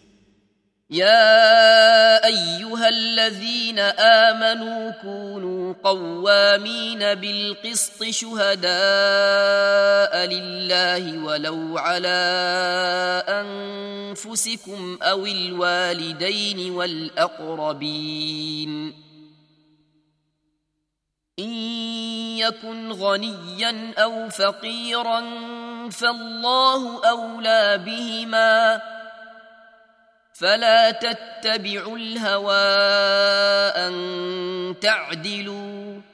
يا أيها الذين آمنوا كونوا قوامين بالقسط شهداء لله ولو على أنفسكم أو الوالدين والأقربين إن يكن غنيا أو فقيرا فالله أولى بهما فلا تتبعوا الهوى أن تعدلوا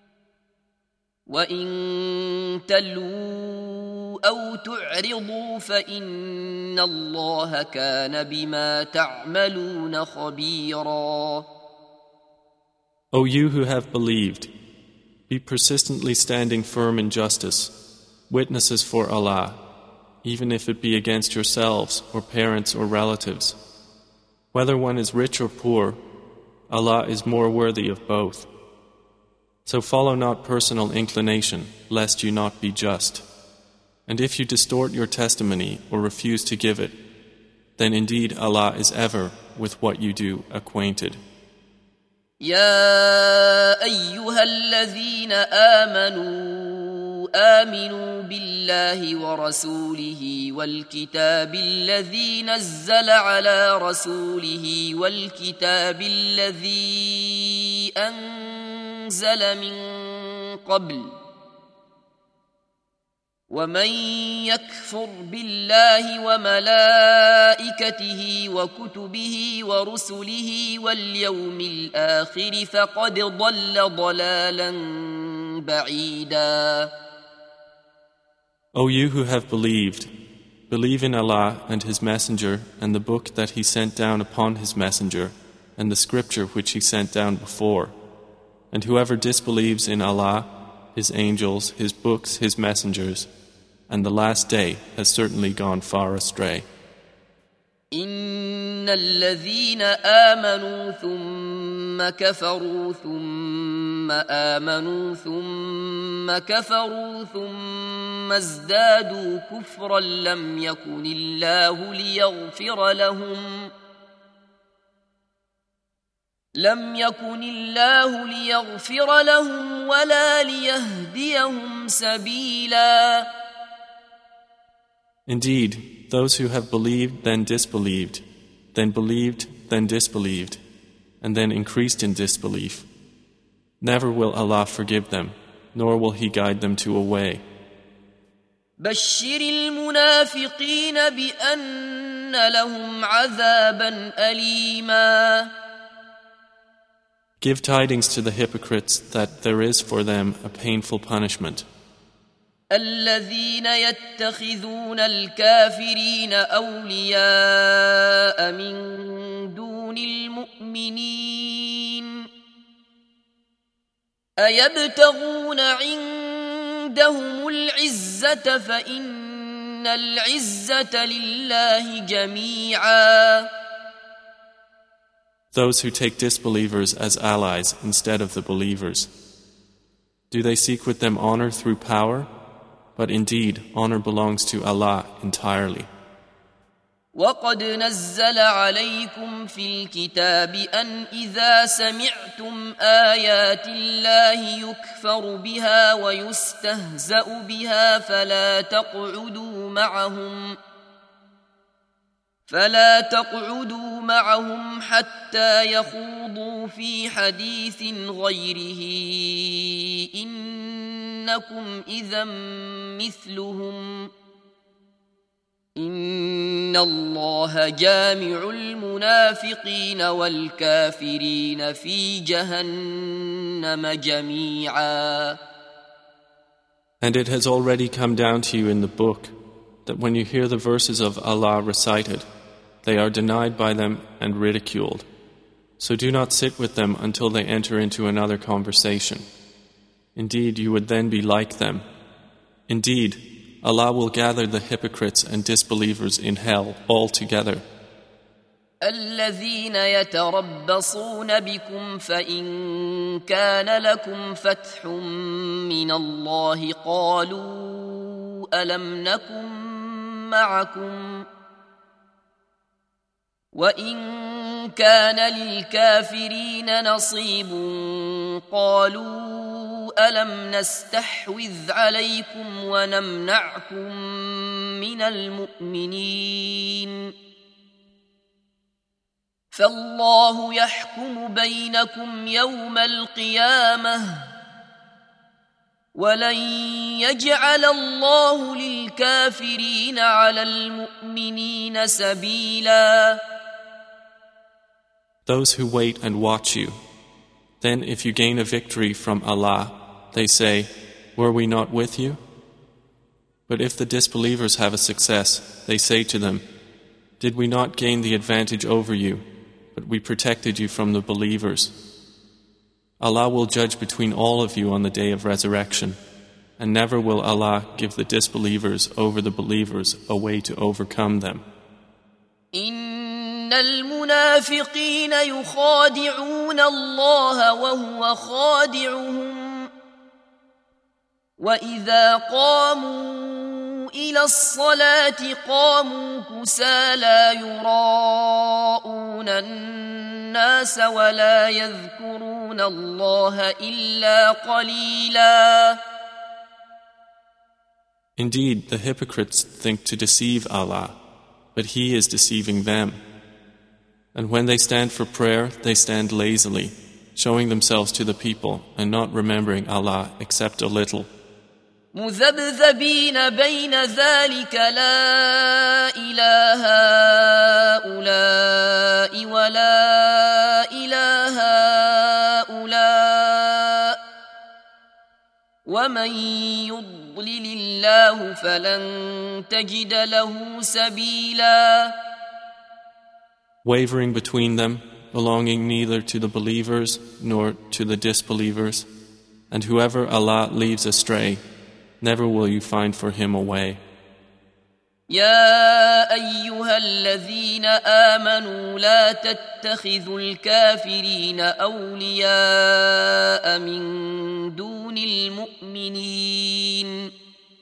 وإن تلووا أو تعرضوا فإن الله كان بما تعملون خبيرا. O you who have believed, be persistently standing firm in justice, witnesses for Allah, even if it be against yourselves or parents or relatives. Whether one is rich or poor, Allah is more worthy of both. So follow not personal inclination, lest you not be just. And if you distort your testimony or refuse to give it, then indeed Allah is ever with what you do acquainted. يا أيها الذين آمنوا آمنوا بالله ورسوله والكتاب الذي نزل على رسوله والكتاب الذي أنزل من قبل ومن يكفر بالله وملائكته وكتبه ورسله واليوم الآخر فقد ضل ضلالا بعيدا. O you who have believed, believe in Allah and His Messenger and the book that He sent down upon His Messenger and the scripture which He sent down before. And whoever disbelieves in Allah, His angels, His books, His messengers, and the last day has certainly gone far astray. إن الذين آمنوا ثم كفروا ثم آمنوا ثم كفروا ثم ازدادوا كفرا لم يكن الله ليغفر لهم لم يكن الله ليغفر لهم ولا ليهديهم سبيلا. Indeed, those who have believed then disbelieved, then believed then disbelieved, and then increased in disbelief, never will Allah forgive them, nor will He guide them to a way. بشر المنافقين بأن لهم عذابا أليما. Give tidings to the hypocrites that there is for them a painful punishment. الذين يتخذون الكافرين أولياء من دون المؤمنين أيبتغون عندهم العزة فإن العزة لله جميعا. Those who take disbelievers as allies instead of the believers, do they seek with them honor through power? But indeed, honor belongs to Allah entirely. وقد نزل عليكم في الكتاب أن إذا سمعتم آيات الله يكفر بها ويستهزأ بها فلا تقعدوا معهم فلا تقعدوا معهم حتى يخوضوا في حديث غيره إنكم إذا مثلهم إن الله جامع المنافقين والكافرين في جهنم جميعا. And it has already come down to you in the book that when you hear the verses of Allah recited, they are denied by them and ridiculed. So do not sit with them until they enter into another conversation. Indeed, you would then be like them. Indeed, Allah will gather the hypocrites and disbelievers in hell all together. الذين يتربصون بكم فإن كان لكم فتح من الله قالوا ألم نكن معكم وإن كان للكافرين نصيب قالوا ألم نستحوذ عليكم ونمنعكم من المؤمنين فالله يحكم بينكم يوم القيامة ولن يجعل الله للكافرين على المؤمنين سبيلا. Those who wait and watch you, then if you gain a victory from Allah, they say, were we not with you? But if the disbelievers have a success, they say to them, did we not gain the advantage over you, but we protected you from the believers? Allah will judge between all of you on the day of resurrection, and never will Allah give the disbelievers over the believers a way to overcome them. إن المنافقين يخادعون الله وهو خادعهم وإذا قاموا إلى الصلاة قاموا كسالى يراءون الناس ولا يذكرون الله إلا قليلا. Indeed, the hypocrites think to deceive Allah, but He is deceiving them. And when they stand for prayer, they stand lazily, showing themselves to the people and not remembering Allah except a little. مذبذبين بين ذلك لا إله هؤلاء ولا إله هؤلاء ومن يضلل الله فلن تجد له سبيلا. Wavering between them, belonging neither to the believers nor to the disbelievers, and whoever Allah leaves astray, never will you find for him a way. يا أيها الذين آمنوا لا تتخذوا الكافرين أولياء من دون المؤمنين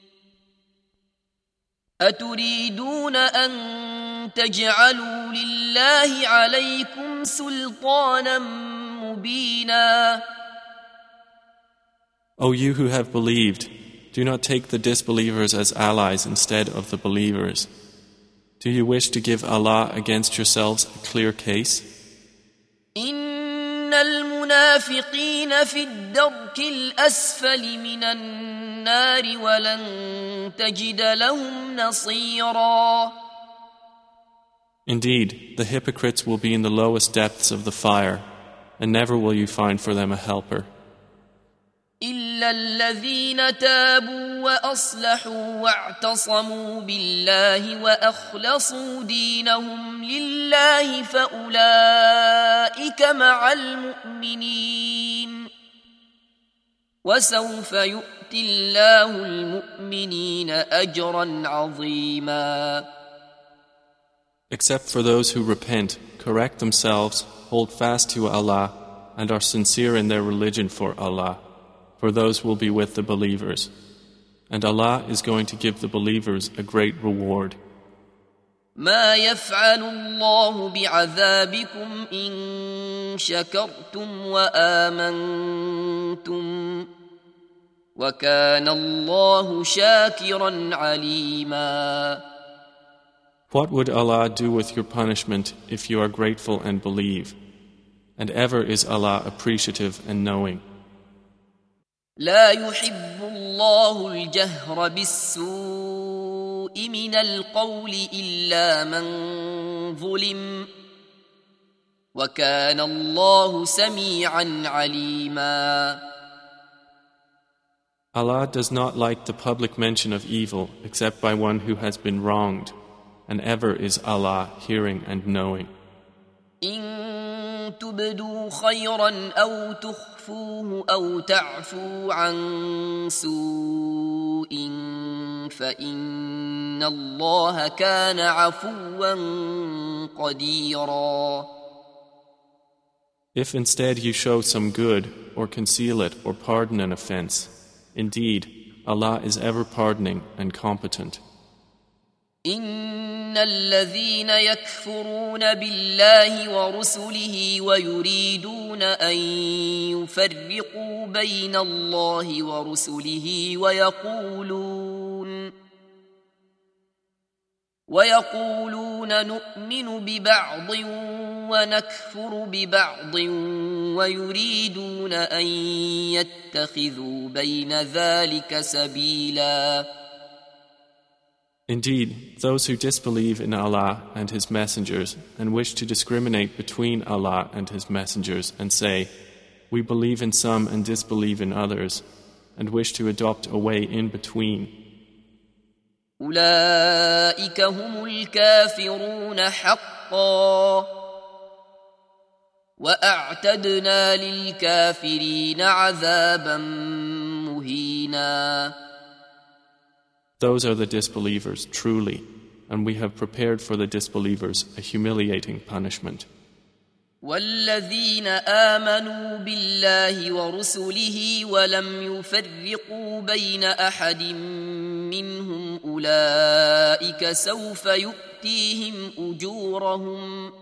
أتريدون أن تجعلوا لله عليكم سلطانا مبينا. O you who have believed, do not take the disbelievers as allies instead of the believers. Do you wish to give Allah against yourselves a clear case? إن المنافقين في الدرك الأسفل من النار ولن تجد لهم نصيرا. Indeed, the hypocrites will be in the lowest depths of the fire, and never will you find for them a helper. إلا الذين تابوا وأصلحوا واعتصموا بالله وأخلصوا دينهم لله فأولئك مع المؤمنين وسوف يؤتي الله المؤمنين أجرا عظيما. Except for those who repent, correct themselves, hold fast to Allah, and are sincere in their religion for Allah, for those will be with the believers. And Allah is going to give the believers a great reward. ما يفعل الله بعذابكم إن شكرتم وآمنتم وكان الله شاكرا عليما. What would Allah do with your punishment if you are grateful and believe? And ever is Allah appreciative and knowing. لا يحب الله الجهر بالسوء من القول إلا من ظلم وكان الله سميعا عليما. Allah does not like the public mention of evil except by one who has been wronged, and ever is Allah hearing and knowing. إن تبدوا خيرا أو تخفوه أو تعفوا عن سوء فإن الله كان عفوا قديرا. If instead you show some good, or conceal it, or pardon an offense, indeed, Allah is ever pardoning and competent. إن الذين يكفرون بالله ورسله ويريدون أن يفرقوا بين الله ورسله ويقولون ويقولون نؤمن ببعض ونكفر ببعض ويريدون أن يتخذوا بين ذلك سبيلا. Indeed, those who disbelieve in Allah and His messengers and wish to discriminate between Allah and His messengers and say, we believe in some and disbelieve in others, and wish to adopt a way in between. أولئك هم الكافرون حقا وأعتدنا للكافرين عذابا مهينا. Those are the disbelievers, truly, and we have prepared for the disbelievers a humiliating punishment. والذين آمنوا بالله ورسله ولم يفرقوا بين أحد منهم أولئك سوف يؤتيهم أجورهم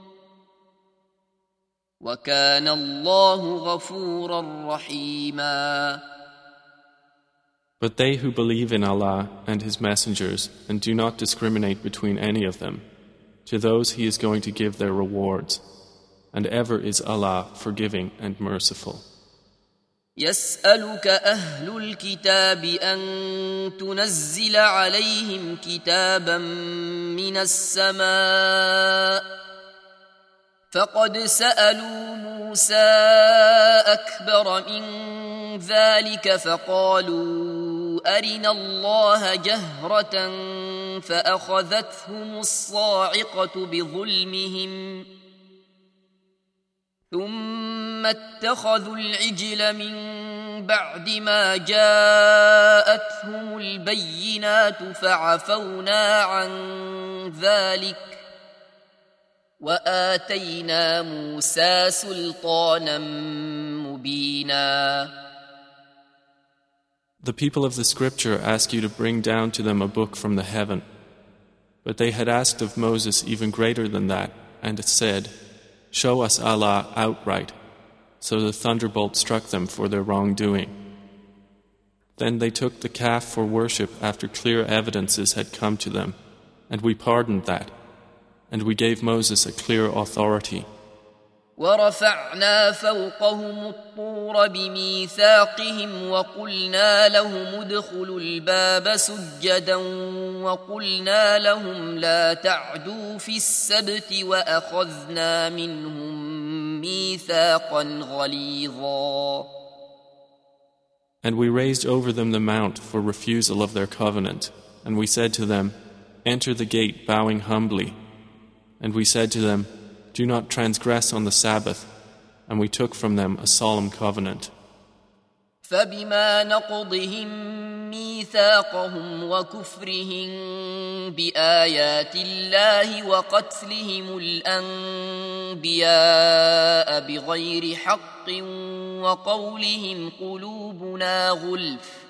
وكان الله غفورا رحيما. But they who believe in Allah and His messengers and do not discriminate between any of them, to those He is going to give their rewards, and ever is Allah forgiving and merciful. يسألك أهل الكتاب أن تنزل عليهم كتابا من السماء فقد سألوا موسى أكبر من ذلك فقالوا أرنا الله جهرة فأخذتهم الصاعقة بظلمهم ثم اتخذوا العجل من بعد ما جاءتهم البينات فعفونا عن ذلك وآتينا موسى سلطانا مبينا. The people of the scripture ask you to bring down to them a book from the heaven. But they had asked of Moses even greater than that, and said, show us Allah outright. So the thunderbolt struck them for their wrongdoing. Then they took the calf for worship after clear evidences had come to them, and we pardoned that, and we gave Moses a clear authority. ورفعنا فوقهم الطور بميثاقهم وقلنا لهم ادخلوا الباب سجدا وقلنا لهم لا تعدوا في السبت وأخذنا منهم ميثاقا غليظا. And we raised over them the mount for refusal of their covenant, and we said to them, enter the gate bowing humbly. And we said to them, do not transgress on the Sabbath, and we took from them a solemn covenant. فبما نقضهم ميثاقهم وكفرهم بآيات الله وقتلهم الأنبياء بغير حق وقولهم قلوبنا غلف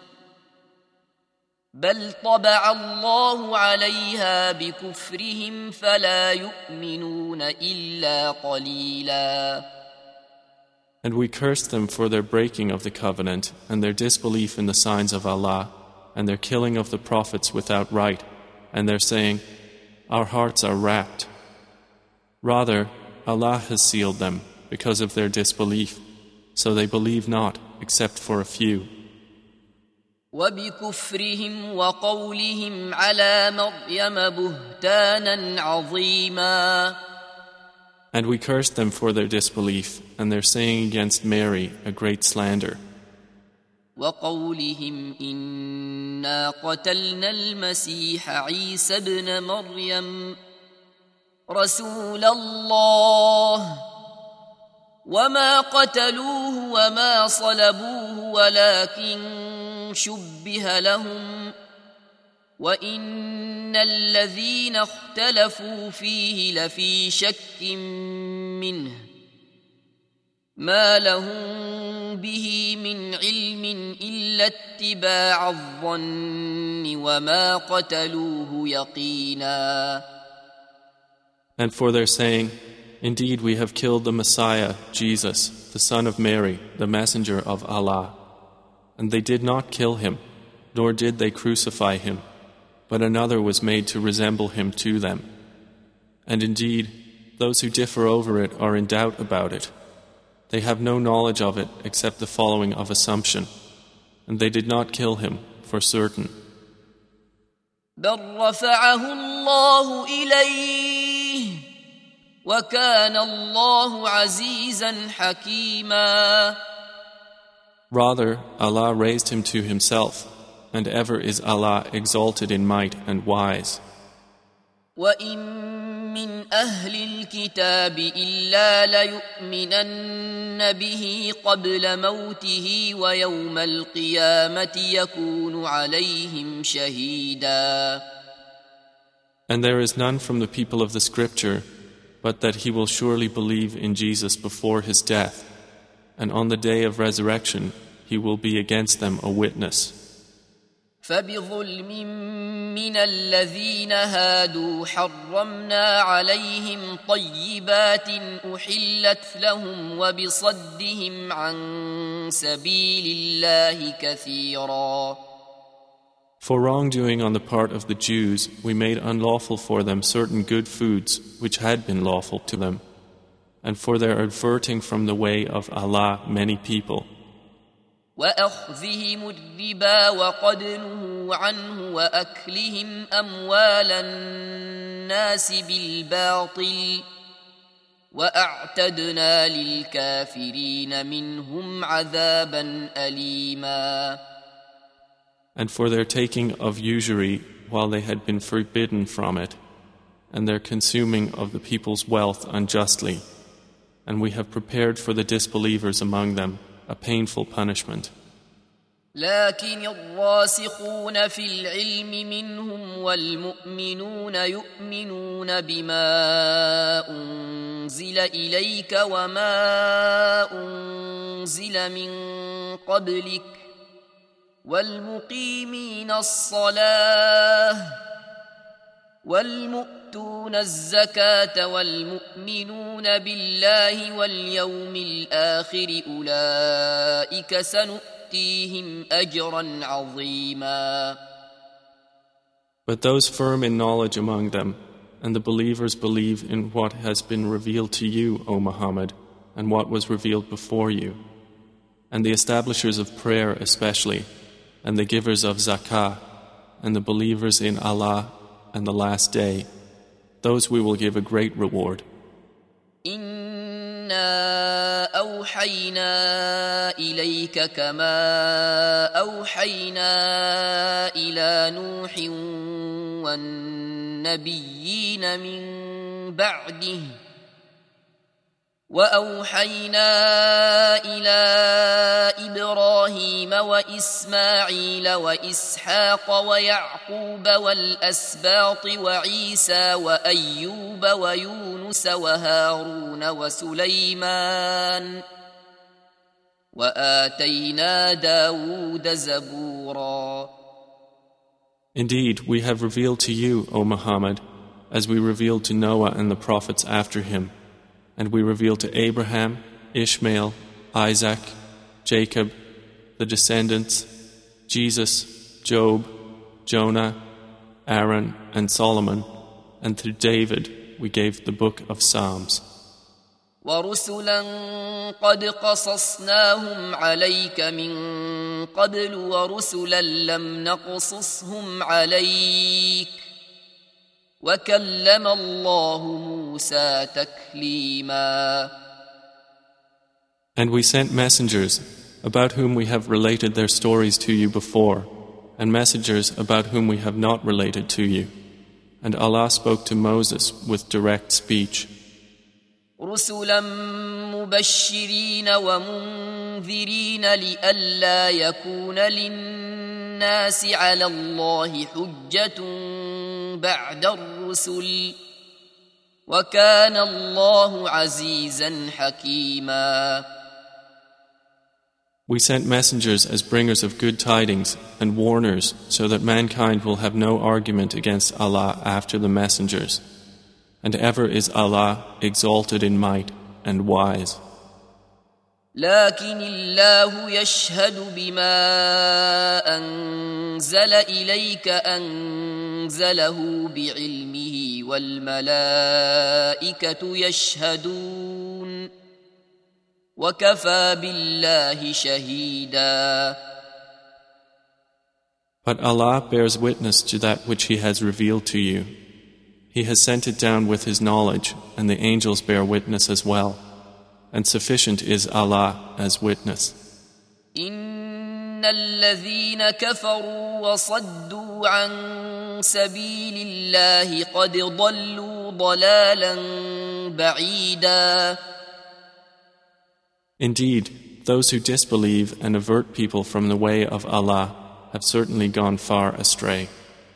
بل طبع الله عليها بكفرهم فلا يؤمنون إلا قليلا. And we cursed them for their breaking of the covenant and their disbelief in the signs of Allah and their killing of the prophets without right and their saying, our hearts are wrapped. Rather, Allah has sealed them because of their disbelief, so they believe not except for a few. وبكفرهم وقولهم على مريم بهتانا عظيما. And we cursed them for their disbelief and their saying against Mary a great slander. وقولهم إنا قتلنا المسيح عيسى ابن مريم رسول الله وما قتلوه وما صلبوه ولكن شبه لهم وإن الذين اختلفوا فيه لفي شك منه ما لهم به من علم إلا اتباع الظن وما قتلوه يقينا. And for their saying, indeed we have killed the Messiah, Jesus, the son of Mary, the messenger of Allah. And they did not kill him, nor did they crucify him, but another was made to resemble him to them. And indeed, those who differ over it are in doubt about it. They have no knowledge of it except the following of assumption, and they did not kill him for certain. بل رفعه الله إليه وكان الله عزيزا حكيما. Rather, Allah raised him to himself, and ever is Allah exalted in might and wise. وَإِن مِّنْ أَهْلِ الْكِتَابِ إِلَّا لَيُؤْمِنَنَّ بِهِ قَبْلَ مَوْتِهِ وَيَوْمَ الْقِيَامَةِ يَكُونُ عَلَيْهِمْ شَهِيدًا. And there is none from the people of the scripture but that he will surely believe in Jesus before his death, and on the day of resurrection he will be against them a witness. فبظلم من الذين هادوا حرمنا عليهم طيبات أحلت لهم وبصدهم عن سبيل الله كثيرا. For wrongdoing on the part of the Jews, we made unlawful for them certain good foods which had been lawful to them, and for their averting from the way of Allah many people. وأخذهم الربا وقد نهوا عنه وأكلهم أموال الناس بالباطل وأعتدنا للكافرين منهم عذابا أليما. And for their taking of usury while they had been forbidden from it, and their consuming of the people's wealth unjustly, and we have prepared for the disbelievers among them a painful punishment. لكن الراسخون في العلم منهم والمؤمنون يؤمنون بما أنزل إليك وما أنزل من قبلك والمقيمين الصلاة والمؤتون الزكاة والمؤمنون بالله واليوم الآخر أولئك سنؤتيهم أجرا عظيما. But those firm in knowledge among them, and the believers believe in what has been revealed to you, O Muhammad, and what was revealed before you, and the establishers of prayer especially, and the givers of zakah, and the believers in Allah and the last day, those we will give a great reward. إنا أوحينا إليك كما أوحينا إلى نوح والنبيين من بعده وأوحينا إلى إبراهيم وإسماعيل وإسحاق ويعقوب والأسباط وعيسى وأيوب ويونس وهارون وسليمان وآتينا داود زبورا. Indeed, we have revealed to you, O Muhammad, as we revealed to Noah and the prophets after him, and we revealed to Abraham, Ishmael, Isaac, Jacob, the descendants, Jesus, Job, Jonah, Aaron, and Solomon, and through David we gave the book of Psalms. ورسلا قد قصصناهم عليك من قبل ورسلا لم نقصصهم عليك وكلم الله موسى تكليما. And we sent messengers about whom we have related their stories to you before, and messengers about whom we have not related to you. And Allah spoke to Moses with direct speech. رسلا مبشرين ومنذرين لئلا يكون للناس على الله حجة بعد الرسل وكان الله عزيزا حكيما. We sent messengers as bringers of good tidings and warners so that mankind will have no argument against Allah after the messengers. And ever is Allah exalted in might and wise. لكن الله يشهد بما أنزل إليك أنزله بعلمه والملائكة يشهدون وكفى بالله شهيدا. But Allah bears witness to that which He has revealed to you. He has sent it down with His knowledge, and the angels bear witness as well. And sufficient is Allah as witness. إن الذين كفروا وصدوا عن سبيل الله قد ضلوا ضلالا بعيدا. Indeed, those who disbelieve and avert people from the way of Allah have certainly gone far astray.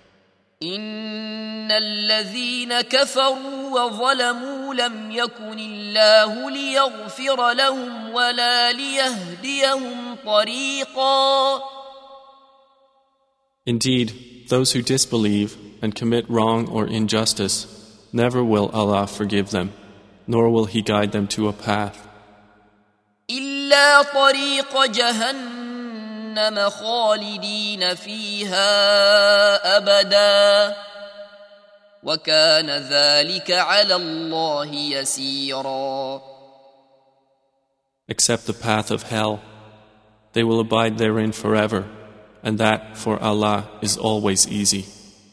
إن الذين كفروا وظلموا لم يكن الله ليغفر لهم ولا ليهديهم طريقا. Indeed, those who disbelieve and commit wrong or injustice, never will Allah forgive them, nor will He guide them to a path. إلا طريق جهنم خالدين فيها أبدا وكان ذلك على الله يسيرا. Except the path of hell, they will abide therein forever, and that for Allah is always easy.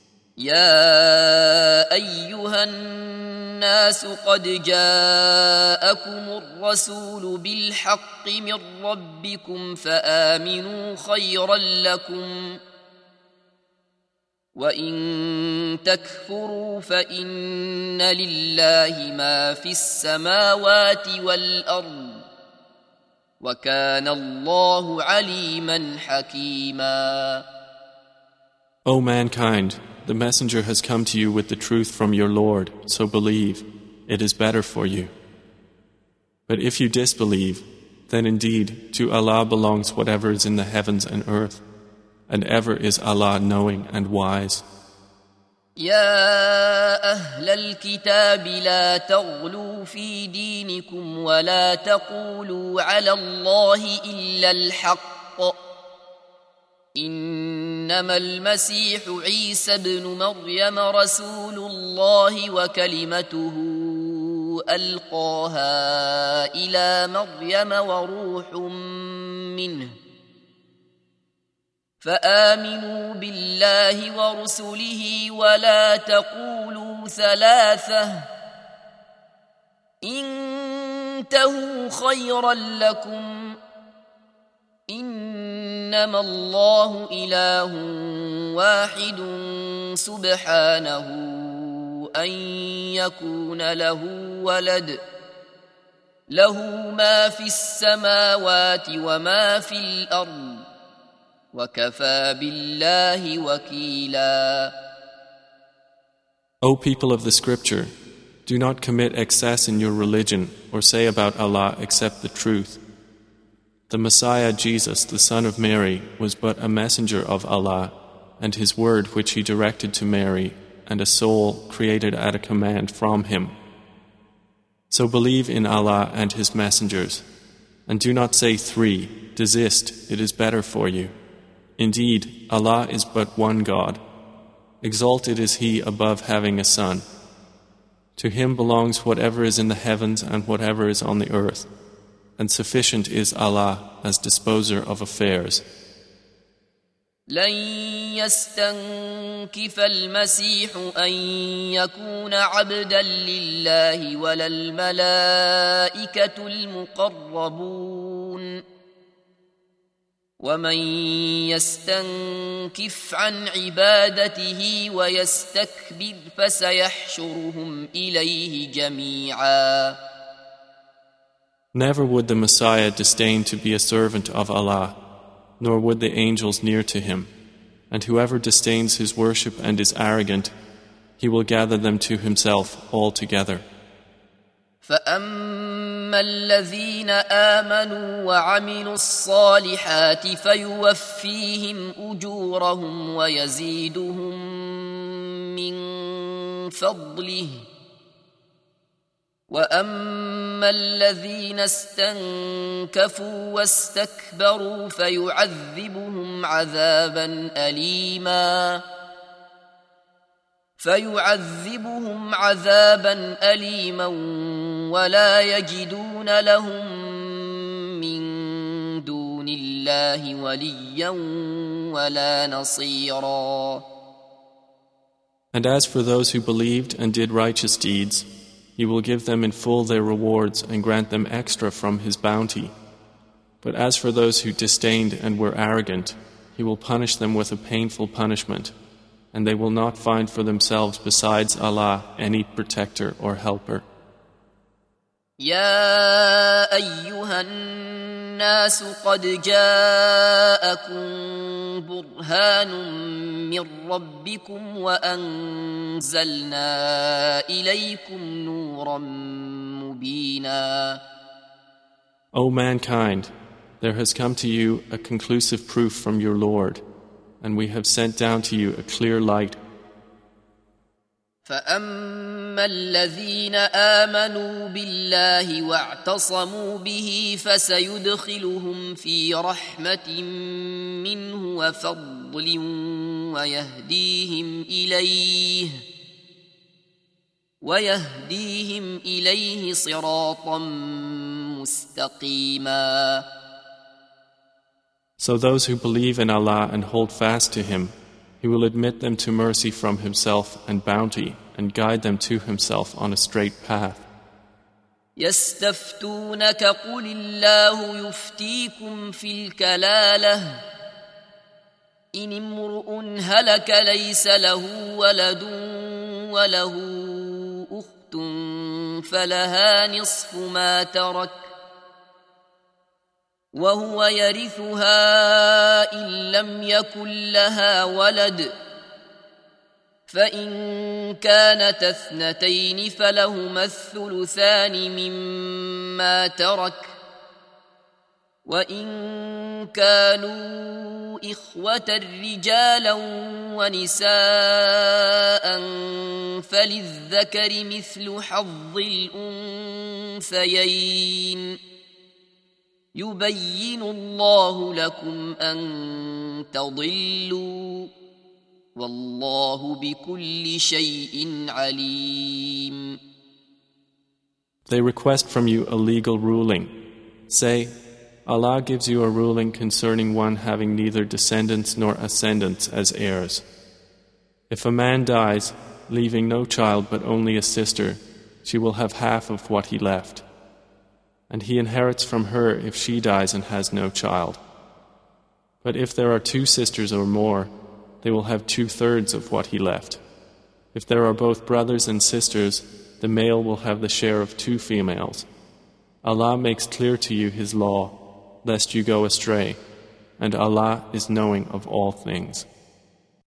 يا أيها الناس قد جاءكم الرسول بالحق من ربكم فآمنوا خيرا لكم وإن تكفروا فإن لله ما في السماوات والأرض وكان الله عليما حكيما. O mankind, the messenger has come to you with the truth from your Lord, so believe, it is better for you. But if you disbelieve, then indeed to Allah belongs whatever is in the heavens and earth, and ever is Allah knowing and wise. يا أهل الكتاب لا تغلوا في دينكم ولا تقولوا على الله إلا الحق إنما المسيح عيسى ابن مريم رسول الله وكلمته ألقاها إلى مريم وروح منه فآمنوا بالله ورسله ولا تقولوا ثلاثة انتهوا خيرا لكم إنما الله إله واحد سبحانه أن يكون له ولد له ما في السماوات وما في الأرض وكفى بالله وكيلا. O people of the scripture, do not commit excess in your religion or say about Allah except the truth. The Messiah Jesus, the son of Mary, was but a messenger of Allah, and His word which He directed to Mary, and a soul created at a command from Him. So believe in Allah and His messengers, and do not say three, desist, it is better for you. Indeed, Allah is but one God. Exalted is He above having a son, To Him belongs whatever is in the heavens and whatever is on the earth, and sufficient is Allah as disposer of affairs. لن يستنكف المسيح أن يكون عبدا لله ولا الملائكة المقربون ومن يستنكف عن عبادته ويستكبر فسيحشرهم إليه جميعا. Never would the Messiah disdain to be a servant of Allah, nor would the angels near to Him, and whoever disdains His worship and is arrogant, He will gather them to Himself all together. فأما الذين آمنوا وعملوا الصالحات فيوفيهم أجورهم ويزيدهم من فضله وأما الذين استنكفوا واستكبروا فيعذبهم عذابا أليما فيعذبهم عذابا أليما ولا يجدون لهم من دون الله وليا ولا نصيرا. And as for those who believed and did righteous deeds, He will give them in full their rewards and grant them extra from His bounty. But as for those who disdained and were arrogant, He will punish them with a painful punishment, and they will not find for themselves besides Allah any protector or helper. يا أيها الناس قد جاءكم برهان من ربكم وأنزلنا إليكم نورا مبينا. O mankind, there has come to you a conclusive proof from your Lord, and we have sent down to you a clear light. فأما الذين آمنوا بالله واعتصموا به فسيدخلهم في رحمة منه وفضل ويهديهم إليه ويهديهم إليه صراطا مستقيما. So those who believe in Allah and hold fast to Him, He will admit them to mercy from Himself and bounty and guide them to Himself on a straight path. يستفتونك قل الله يفتيكم في الكلالة إن امرؤ هلك ليس له ولد وله أخت فلها نصف ما ترك وهو يرثها إن لم يكن لها ولد فإن كانت اثنتين فلهما الثلثان مما ترك وإن كانوا إخوة رجالا ونساء فللذكر مثل حظ الأنثيين يبين الله لكم أن تضلوا والله بكل شيء عليم. They request from you a legal ruling. Say, Allah gives you a ruling concerning one having neither descendants nor ascendants as heirs. If a man dies, leaving no child but only a sister, she will have half of what he left. And he inherits from her if she dies and has no child. But if there are two sisters or more, they will have two-thirds of what he left. If there are both brothers and sisters, the male will have the share of two females. Allah makes clear to you His law, lest you go astray, and Allah is knowing of all things.